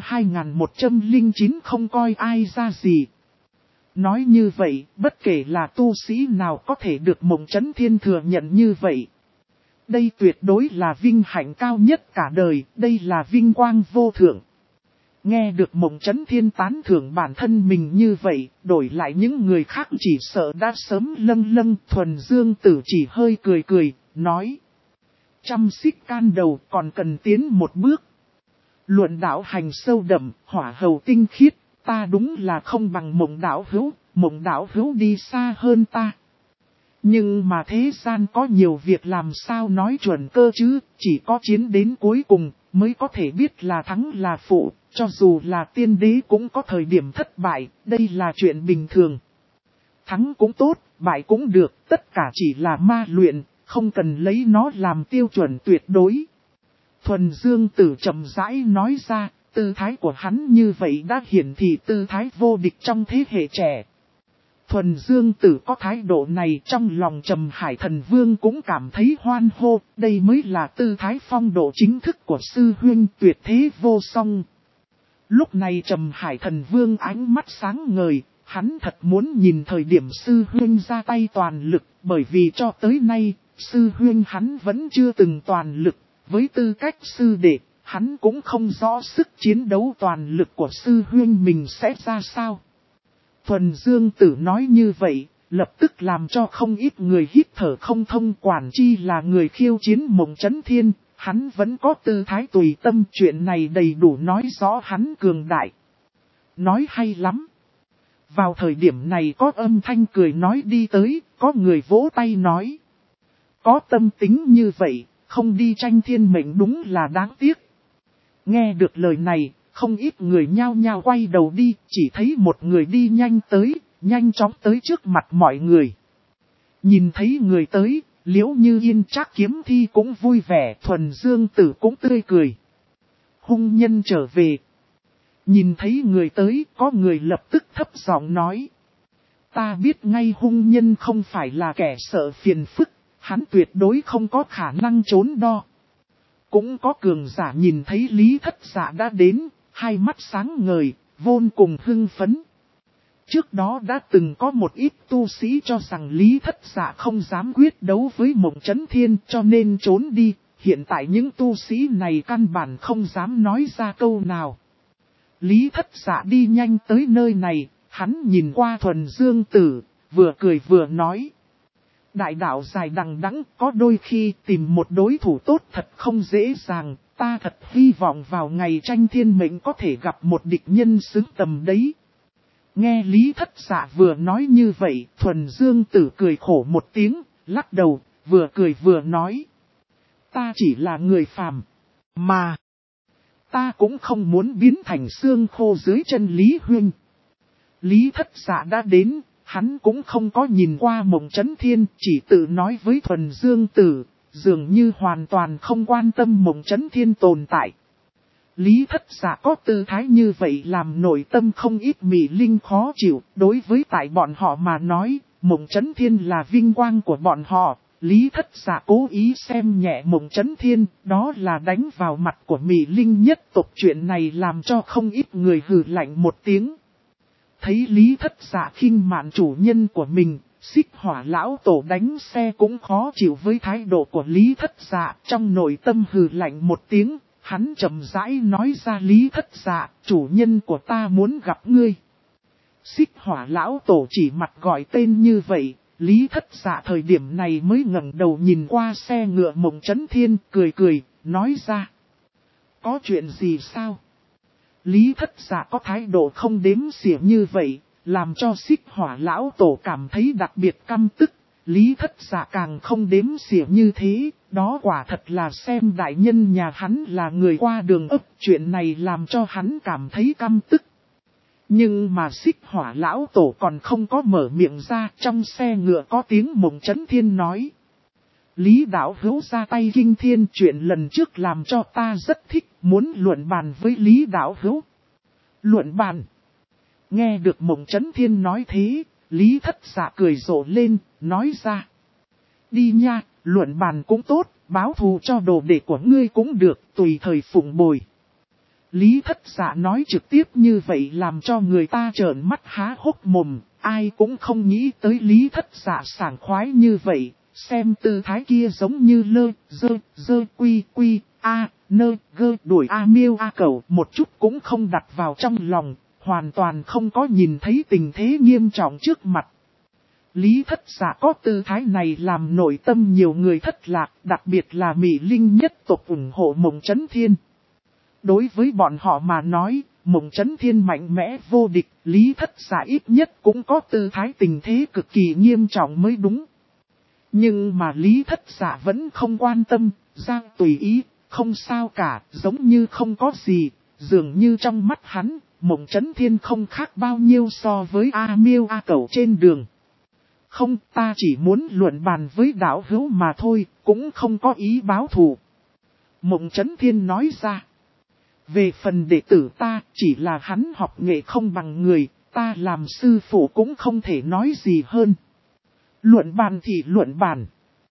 2109 không coi ai ra gì. Nói như vậy, bất kể là tu sĩ nào có thể được Mộng Chấn Thiên thừa nhận như vậy. Đây tuyệt đối là vinh hạnh cao nhất cả đời, đây là vinh quang vô thượng. Nghe được Mộng Chấn Thiên tán thưởng bản thân mình như vậy, đổi lại những người khác chỉ sợ đã sớm lâng. Thuần Dương Tử chỉ hơi cười, nói. Trăm xích can đầu còn cần tiến một bước. Luận đạo hành sâu đậm, hỏa hầu tinh khiết, ta đúng là không bằng Mộng đạo hữu đi xa hơn ta. Nhưng mà thế gian có nhiều việc làm sao nói chuẩn cơ chứ, chỉ có chiến đến cuối cùng, mới có thể biết là thắng là phụ, cho dù là tiên đế cũng có thời điểm thất bại, đây là chuyện bình thường. Thắng cũng tốt, bại cũng được, tất cả chỉ là ma luyện, không cần lấy nó làm tiêu chuẩn tuyệt đối. Thuần Dương Tử chậm rãi nói ra, tư thái của hắn như vậy đã hiển thị tư thái vô địch trong thế hệ trẻ. Thuần Dương Tử có thái độ này trong lòng Trầm Hải Thần Vương cũng cảm thấy hoan hô, đây mới là tư thái phong độ chính thức của sư huynh tuyệt thế vô song. Lúc này Trầm Hải Thần Vương ánh mắt sáng ngời, hắn thật muốn nhìn thời điểm sư huynh ra tay toàn lực, bởi vì cho tới nay, sư huynh hắn vẫn chưa từng toàn lực, với tư cách sư đệ, hắn cũng không rõ sức chiến đấu toàn lực của sư huynh mình sẽ ra sao. Thuần Dương Tử nói như vậy, lập tức làm cho không ít người hít thở không thông, quản chi là người khiêu chiến Mộng Chấn Thiên, hắn vẫn có tư thái tùy tâm, chuyện này đầy đủ nói rõ hắn cường đại. Nói hay lắm. Vào thời điểm này có âm thanh cười nói đi tới, có người vỗ tay nói. Có tâm tính như vậy, không đi tranh thiên mệnh đúng là đáng tiếc. Nghe được lời này, không ít người nhao nhao quay đầu đi, chỉ thấy một người đi nhanh tới, nhanh chóng tới trước mặt mọi người. Nhìn thấy người tới, Liễu Như Yên Trác Kiếm Thi cũng vui vẻ, Thuần Dương Tử cũng tươi cười. Hung nhân trở về. Nhìn thấy người tới, có người lập tức thấp giọng nói. Ta biết ngay hung nhân không phải là kẻ sợ phiền phức, hắn tuyệt đối không có khả năng trốn đo. Cũng có cường giả nhìn thấy Lý Thất Dạ đã đến, hai mắt sáng ngời, vô cùng hưng phấn. Trước đó đã từng có một ít tu sĩ cho rằng Lý Thất Dạ không dám quyết đấu với Mộng Chấn Thiên cho nên trốn đi, hiện tại những tu sĩ này căn bản không dám nói ra câu nào. Lý Thất Dạ đi nhanh tới nơi này, hắn nhìn qua Thuần Dương Tử, vừa cười vừa nói. Đại đạo dài đằng đẵng, có đôi khi tìm một đối thủ tốt thật không dễ dàng, ta thật hy vọng vào ngày tranh thiên mệnh có thể gặp một địch nhân xứng tầm đấy. Nghe Lý Thất Dạ vừa nói như vậy, Thuần Dương Tử cười khổ một tiếng, lắc đầu, vừa cười vừa nói. Ta chỉ là người phàm, mà ta cũng không muốn biến thành xương khô dưới chân Lý Huynh. Lý Thất Dạ đã đến, hắn cũng không có nhìn qua Mộng Chấn Thiên, chỉ tự nói với Thuần Dương Tử, dường như hoàn toàn không quan tâm Mộng Chấn Thiên tồn tại. Lý Thất Dạ có tư thái như vậy làm nội tâm không ít mị linh khó chịu, đối với tại bọn họ mà nói, Mộng Chấn Thiên là vinh quang của bọn họ. Lý Thất Dạ cố ý xem nhẹ Mộng Chấn Thiên, đó là đánh vào mặt của mị linh nhất tộc, chuyện này làm cho không ít người hừ lạnh một tiếng. Thấy Lý Thất Dạ khinh mạn chủ nhân của mình, Xích Hỏa lão tổ đánh xe cũng khó chịu với thái độ của Lý Thất Dạ, trong nội tâm hừ lạnh một tiếng, hắn chậm rãi nói ra Lý Thất Dạ, chủ nhân của ta muốn gặp ngươi. Xích Hỏa lão tổ chỉ mặt gọi tên như vậy, Lý Thất Dạ thời điểm này mới ngẩng đầu nhìn qua xe ngựa Mộng Chấn Thiên, cười cười, nói ra. Có chuyện gì sao? Lý Thất Dạ có thái độ không đếm xỉa như vậy, làm cho Xích Hỏa lão tổ cảm thấy đặc biệt căm tức. Lý Thất Dạ càng không đếm xỉa như thế, đó quả thật là xem đại nhân nhà hắn là người qua đường ấp, chuyện này làm cho hắn cảm thấy căm tức. Nhưng mà Xích Hỏa lão tổ còn không có mở miệng ra, trong xe ngựa có tiếng Mộng Chấn Thiên nói. Lý đạo hữu ra tay kinh thiên, chuyện lần trước làm cho ta rất thích, muốn luận bàn với Lý đạo hữu. Luận bàn. Nghe được Mộng Chấn Thiên nói thế, Lý Thất Dạ cười rộ lên, nói ra. Đi nha, luận bàn cũng tốt, báo thù cho đồ đệ của ngươi cũng được, tùy thời phụng bồi. Lý Thất Dạ nói trực tiếp như vậy làm cho người ta trợn mắt há hốc mồm, ai cũng không nghĩ tới Lý Thất Dạ sảng khoái như vậy, xem tư thái kia giống như lơ, dơ, quy, a, nơ, gơ, đuổi a miêu a cầu, một chút cũng không đặt vào trong lòng, hoàn toàn không có nhìn thấy tình thế nghiêm trọng trước mặt. Lý Thất Dạ có tư thái này làm nội tâm nhiều người thất lạc, đặc biệt là Mị Linh nhất tộc ủng hộ Mộng Chấn Thiên. Đối với bọn họ mà nói, Mộng Chấn Thiên mạnh mẽ vô địch, Lý Thất Dạ ít nhất cũng có tư thái tình thế cực kỳ nghiêm trọng mới đúng. Nhưng mà Lý Thất Dạ vẫn không quan tâm, giang tùy ý, Không sao cả, giống như không có gì, dường như trong mắt hắn, Mộng Chấn Thiên không khác bao nhiêu so với A Miêu A Cẩu trên đường. Không, ta chỉ muốn luận bàn với đạo hữu mà thôi, cũng không có ý báo thù. Mộng Chấn Thiên nói ra. Về phần đệ tử ta, chỉ là hắn học nghệ không bằng người, ta làm sư phụ cũng không thể nói gì hơn. Luận bàn thì luận bàn.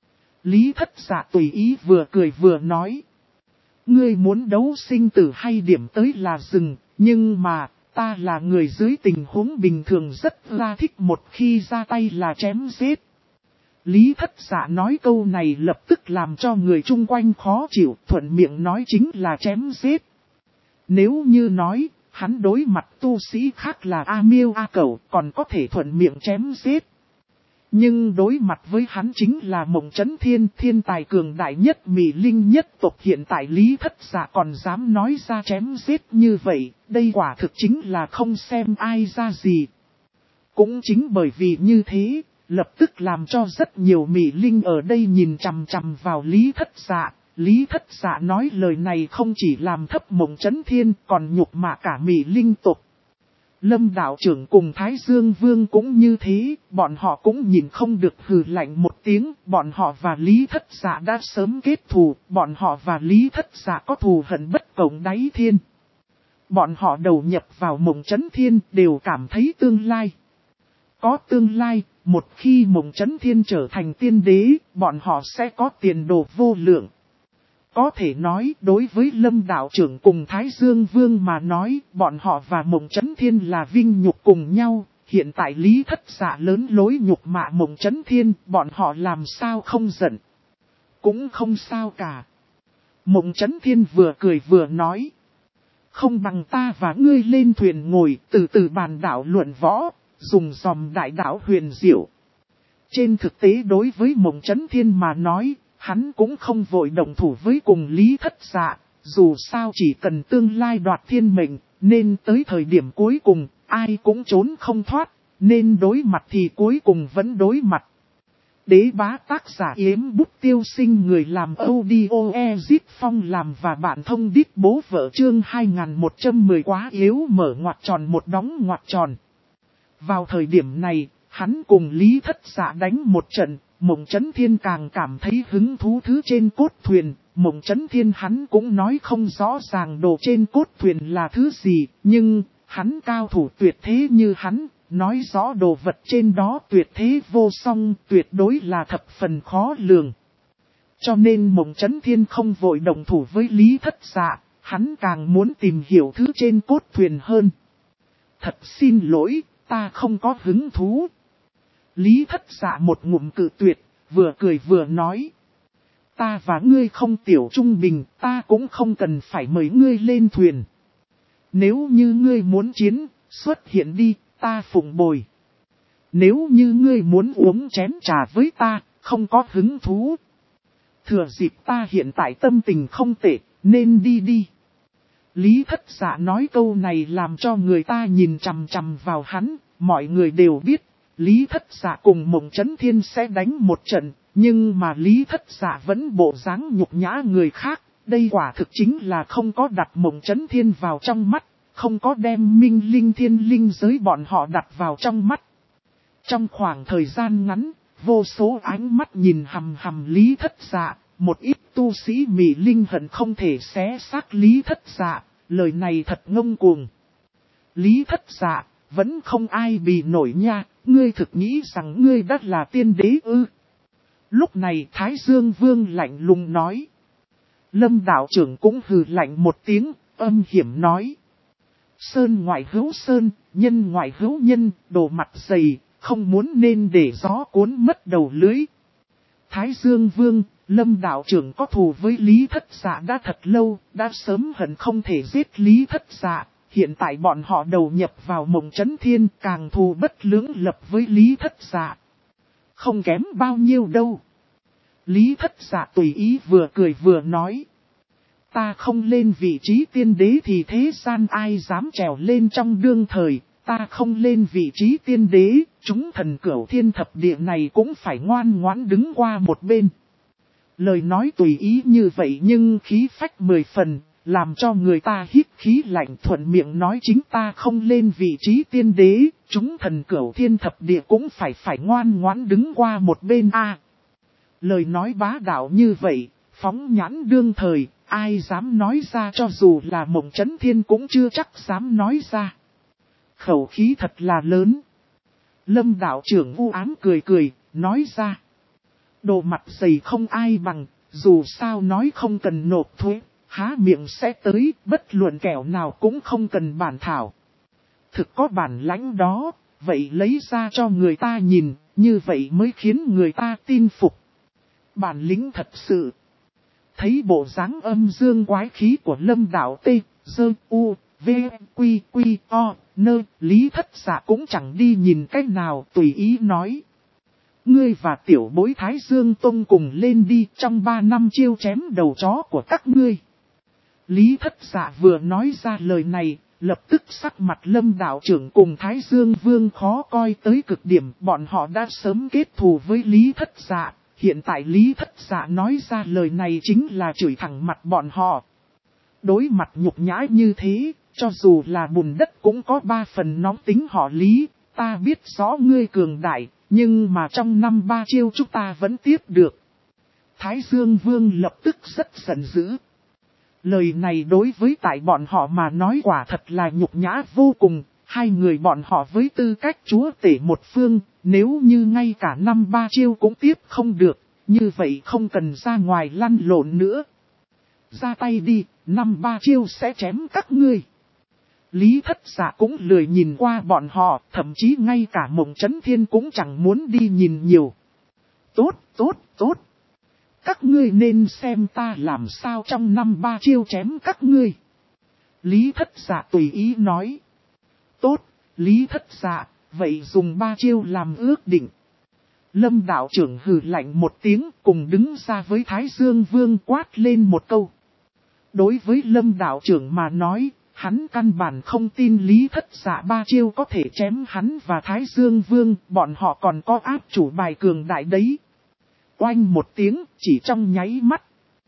Lý Thất Dạ tùy ý vừa cười vừa nói. Ngươi muốn đấu sinh tử hay điểm tới là dừng, nhưng mà, ta là người dưới tình huống bình thường rất là thích một khi ra tay là chém giết. Lý Thất Dạ nói câu này lập tức làm cho người chung quanh khó chịu, thuận miệng nói chính là chém giết. Nếu như nói, hắn đối mặt tu sĩ khác là A Miêu A Cẩu còn có thể thuận miệng chém giết. Nhưng đối mặt với hắn chính là Mộng Chấn Thiên, thiên tài cường đại nhất Mị Linh nhất tộc, hiện tại Lý Thất Dạ còn dám nói ra chém giết như vậy, đây quả thực chính là không xem ai ra gì. Cũng chính bởi vì như thế, lập tức làm cho rất nhiều Mị Linh ở đây nhìn chằm chằm vào Lý Thất Dạ. Lý Thất Dạ nói lời này không chỉ làm thấp Mộng Chấn Thiên còn nhục mạ cả Mị Linh tộc. Lâm đạo trưởng cùng Thái Dương Vương cũng như thế, bọn họ cũng nhìn không được hừ lạnh một tiếng, bọn họ và Lý Thất Dạ đã sớm kết thù, bọn họ và Lý Thất Dạ có thù hận bất cộng đáy thiên. Bọn họ đầu nhập vào Mộng Chấn Thiên đều cảm thấy tương lai. Có tương lai, một khi Mộng Chấn Thiên trở thành tiên đế, bọn họ sẽ có tiền đồ vô lượng. Có thể nói, đối với Lâm đạo trưởng cùng Thái Dương Vương mà nói, bọn họ và Mộng Chấn Thiên là vinh nhục cùng nhau. Hiện tại Lý Thất Dạ lớn lối nhục mạ Mộng Chấn Thiên, bọn họ làm sao không giận. Cũng không sao cả. Mộng Chấn Thiên vừa cười vừa nói. Không bằng ta và ngươi lên thuyền ngồi, từ từ bàn đảo luận võ, dùng dòm đại đảo huyền diệu. Trên thực tế đối với Mộng Chấn Thiên mà nói, hắn cũng không vội động thủ với cùng Lý Thất Dạ, dù sao chỉ cần tương lai đoạt thiên mệnh, nên tới thời điểm cuối cùng, ai cũng trốn không thoát, nên đối mặt thì cuối cùng vẫn đối mặt. Đế bá tác giả Yếm Bút Tiêu Sinh, người làm audio Ezit Phong làm và bạn thông đít bố vợ chương 2110 quá yếu mở ngoặc tròn một đóng ngoặc tròn. Vào thời điểm này, hắn cùng Lý Thất Dạ đánh một trận. Mộng Chấn Thiên càng cảm thấy hứng thú thứ trên cốt thuyền, Mộng Chấn Thiên hắn cũng nói không rõ ràng đồ trên cốt thuyền là thứ gì, nhưng hắn cao thủ tuyệt thế như hắn, nói rõ đồ vật trên đó tuyệt thế vô song, tuyệt đối là thập phần khó lường. Cho nên Mộng Chấn Thiên không vội động thủ với Lý Thất Dạ, hắn càng muốn tìm hiểu thứ trên cốt thuyền hơn. Thật xin lỗi, ta không có hứng thú. Lý Thất Dạ một ngụm cự tuyệt, vừa cười vừa nói. Ta và ngươi không tiểu trung bình, ta cũng không cần phải mời ngươi lên thuyền. Nếu như ngươi muốn chiến, xuất hiện đi, ta phụng bồi. Nếu như ngươi muốn uống chén trà với ta, không có hứng thú. Thừa dịp ta hiện tại tâm tình không tệ, nên đi đi. Lý Thất Dạ nói câu này làm cho người ta nhìn chằm chằm vào hắn, mọi người đều biết. Lý Thất Dạ cùng Mộng Chấn Thiên sẽ đánh một trận, nhưng mà Lý Thất Dạ vẫn bộ dáng nhục nhã người khác. Đây quả thực chính là không có đặt Mộng Chấn Thiên vào trong mắt, không có đem Minh Linh Thiên Linh giới bọn họ đặt vào trong mắt. Trong khoảng thời gian ngắn, vô số ánh mắt nhìn hằm hằm Lý Thất Dạ, một ít tu sĩ Mị Linh hận không thể xé xác Lý Thất Dạ, lời này thật ngông cuồng. Lý Thất Dạ, vẫn không ai bì nổi nha. Ngươi thực nghĩ rằng ngươi đã là tiên đế ư? Lúc này Thái Dương Vương lạnh lùng nói. Lâm đạo trưởng cũng hừ lạnh một tiếng, âm hiểm nói. Sơn ngoại hữu sơn, nhân ngoại hữu nhân, đồ mặt dày, không muốn nên để gió cuốn mất đầu lưới. Thái Dương Vương, Lâm đạo trưởng có thù với Lý Thất Dạ đã thật lâu, đã sớm hận không thể giết Lý Thất Dạ. Hiện tại bọn họ đầu nhập vào Mộng Chấn Thiên, càng thù bất lưỡng lập với Lý Thất Dạ. Không kém bao nhiêu đâu. Lý Thất Dạ tùy ý vừa cười vừa nói. Ta không lên vị trí tiên đế thì thế gian ai dám trèo lên trong đương thời. Ta không lên vị trí tiên đế, chúng thần cửu thiên thập địa này cũng phải ngoan ngoãn đứng qua một bên. Lời nói tùy ý như vậy nhưng khí phách 10 phần, làm cho người ta hít khí lạnh, thuận miệng nói chính ta không lên vị trí tiên đế, chúng thần cửu thiên thập địa cũng phải ngoan ngoãn đứng qua một bên a. Lời nói bá đạo như vậy, phóng nhãn đương thời, ai dám nói ra, cho dù là Mộng Chấn Thiên cũng chưa chắc dám nói ra. Khẩu khí thật là lớn. Lâm đạo trưởng u ám cười cười, nói ra. Đồ mặt dày không ai bằng, dù sao nói không cần nộp thuế, há miệng sẽ tới, bất luận kẻo nào cũng không cần bản thảo. Thực có bản lãnh đó, vậy lấy ra cho người ta nhìn, như vậy mới khiến người ta tin phục. Bản lĩnh thật sự. Thấy bộ dáng âm dương quái khí của Lâm đạo T, Dơ, U, V, Quy, Quy, O, Nơ, Lý Thất Dạ cũng chẳng đi nhìn cách nào, tùy ý nói. Ngươi và tiểu bối Thái Dương Tông cùng lên đi, trong 3 năm chiêu chém đầu chó của các ngươi. Lý Thất Dạ vừa nói ra lời này, lập tức sắc mặt Lâm đạo trưởng cùng Thái Dương Vương khó coi tới cực điểm. Bọn họ đã sớm kết thù với Lý Thất Dạ, hiện tại Lý Thất Dạ nói ra lời này chính là chửi thẳng mặt bọn họ. Đối mặt nhục nhã như thế, cho dù là bùn đất cũng có 3 phần nóng tính họ Lý. Ta biết rõ ngươi cường đại, nhưng mà trong 5-3 chiêu chúng ta vẫn tiếp được. Thái Dương Vương lập tức rất giận dữ. Lời này đối với tại bọn họ mà nói quả thật là nhục nhã vô cùng. Hai người bọn họ với tư cách chúa tể một phương, nếu như ngay cả 5-3 chiêu cũng tiếp không được, như vậy không cần ra ngoài lăn lộn nữa. Ra tay đi, 5-3 chiêu sẽ chém các ngươi. Lý Thất Dạ cũng lười nhìn qua bọn họ, thậm chí ngay cả Mộng Chấn Thiên cũng chẳng muốn đi nhìn nhiều. Tốt, tốt, tốt. Các ngươi nên xem ta làm sao trong 5-3 chiêu chém các ngươi. Lý Thất Dạ tùy ý nói. Tốt, Lý Thất Dạ, vậy dùng 3 chiêu làm ước định. Lâm đạo trưởng hừ lạnh một tiếng cùng đứng ra với Thái Dương Vương quát lên một câu. Đối với Lâm đạo trưởng mà nói, hắn căn bản không tin Lý Thất Dạ 3 chiêu có thể chém hắn và Thái Dương Vương, bọn họ còn có áp chủ bài cường đại đấy. Oanh một tiếng, chỉ trong nháy mắt.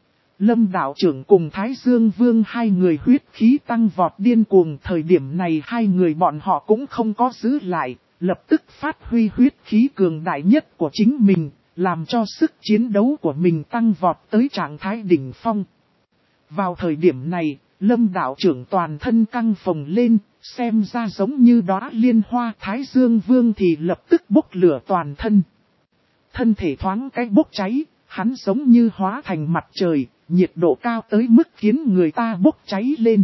Lâm đạo trưởng cùng Thái Dương Vương hai người huyết khí tăng vọt điên cuồng. Thời điểm này hai người bọn họ cũng không có giữ lại, lập tức phát huy huyết khí cường đại nhất của chính mình, làm cho sức chiến đấu của mình tăng vọt tới trạng thái đỉnh phong. Vào thời điểm này, Lâm đạo trưởng toàn thân căng phồng lên, xem ra giống như đóa liên hoa. Thái Dương Vương thì lập tức bốc lửa toàn thân. Thân thể thoáng cái bốc cháy, hắn giống như hóa thành mặt trời, nhiệt độ cao tới mức khiến người ta bốc cháy lên.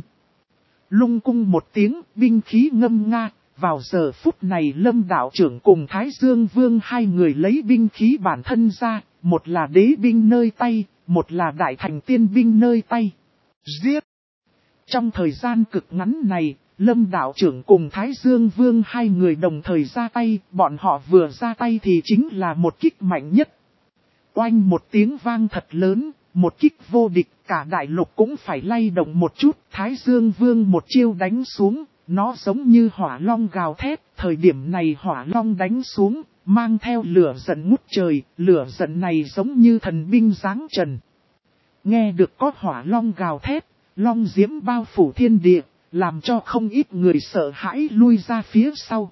Lung cung một tiếng, binh khí ngâm nga. Vào giờ phút này Lâm đạo trưởng cùng Thái Dương Vương hai người lấy binh khí bản thân ra, một là đế binh nơi tay, một là đại thành tiên binh nơi tay. Giết! Trong thời gian cực ngắn này, Lâm đạo trưởng cùng Thái Dương Vương hai người đồng thời ra tay, bọn họ vừa ra tay thì chính là một kích mạnh nhất. Oanh một tiếng vang thật lớn, một kích vô địch, cả đại lục cũng phải lay động một chút. Thái Dương Vương một chiêu đánh xuống, nó giống như hỏa long gào thét. Thời điểm này hỏa long đánh xuống, mang theo lửa giận ngút trời, lửa giận này giống như thần binh giáng trần. Nghe được có hỏa long gào thét, long diễm bao phủ thiên địa, làm cho không ít người sợ hãi lui ra phía sau.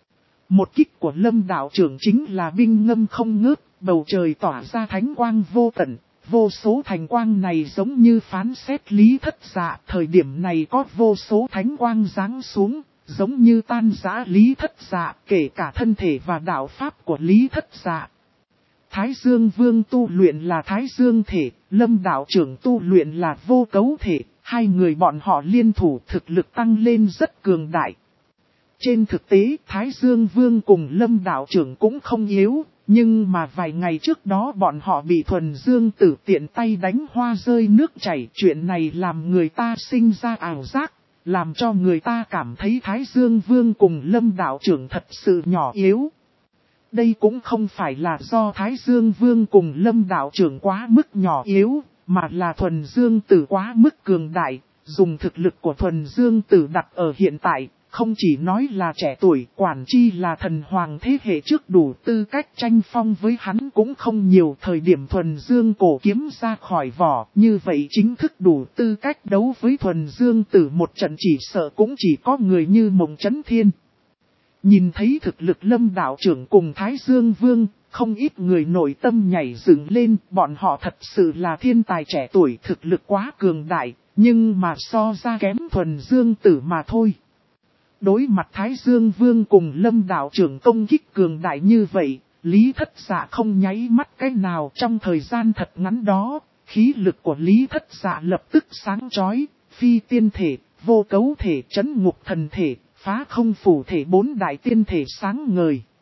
Một kích của Lâm đạo trưởng chính là binh ngâm không ngớt, bầu trời tỏa ra thánh quang vô tận, vô số thành quang này giống như phán xét Lý Thất Dạ. Thời điểm này có vô số thánh quang giáng xuống, giống như tan rã Lý Thất Dạ, kể cả thân thể và đạo pháp của Lý Thất Dạ. Thái Dương Vương tu luyện là Thái Dương thể, Lâm đạo trưởng tu luyện là vô cấu thể, hai người bọn họ liên thủ thực lực tăng lên rất cường đại. Trên thực tế Thái Dương Vương cùng Lâm đạo trưởng cũng không yếu, nhưng mà vài ngày trước đó bọn họ bị Thuần Dương Tử tiện tay đánh hoa rơi nước chảy. Chuyện này làm người ta sinh ra ảo giác, làm cho người ta cảm thấy Thái Dương Vương cùng Lâm đạo trưởng thật sự nhỏ yếu. Đây cũng không phải là do Thái Dương Vương cùng Lâm đạo trưởng quá mức nhỏ yếu, mà là Thuần Dương Tử quá mức cường đại. Dùng thực lực của Thuần Dương Tử đặt ở hiện tại, không chỉ nói là trẻ tuổi, quản chi là thần hoàng thế hệ trước đủ tư cách tranh phong với hắn cũng không nhiều. Thời điểm thuần dương cổ kiếm ra khỏi vỏ, như vậy chính thức đủ tư cách đấu với thuần dương tử một trận chỉ sợ cũng chỉ có người như Mộng Chấn Thiên. Nhìn thấy thực lực Lâm đạo trưởng cùng Thái Dương Vương, không ít người nội tâm nhảy dựng lên, bọn họ thật sự là thiên tài trẻ tuổi, thực lực quá cường đại, nhưng mà so ra kém thuần dương tử mà thôi. Đối mặt Thái Dương Vương cùng Lâm đạo trưởng công kích cường đại như vậy, Lý Thất Dạ không nháy mắt cái nào. Trong thời gian thật ngắn đó, khí lực của Lý Thất Dạ lập tức sáng chói, phi tiên thể, vô cấu thể, trấn ngục thần thể, phá không phủ thể, 4 đại tiên thể sáng ngời.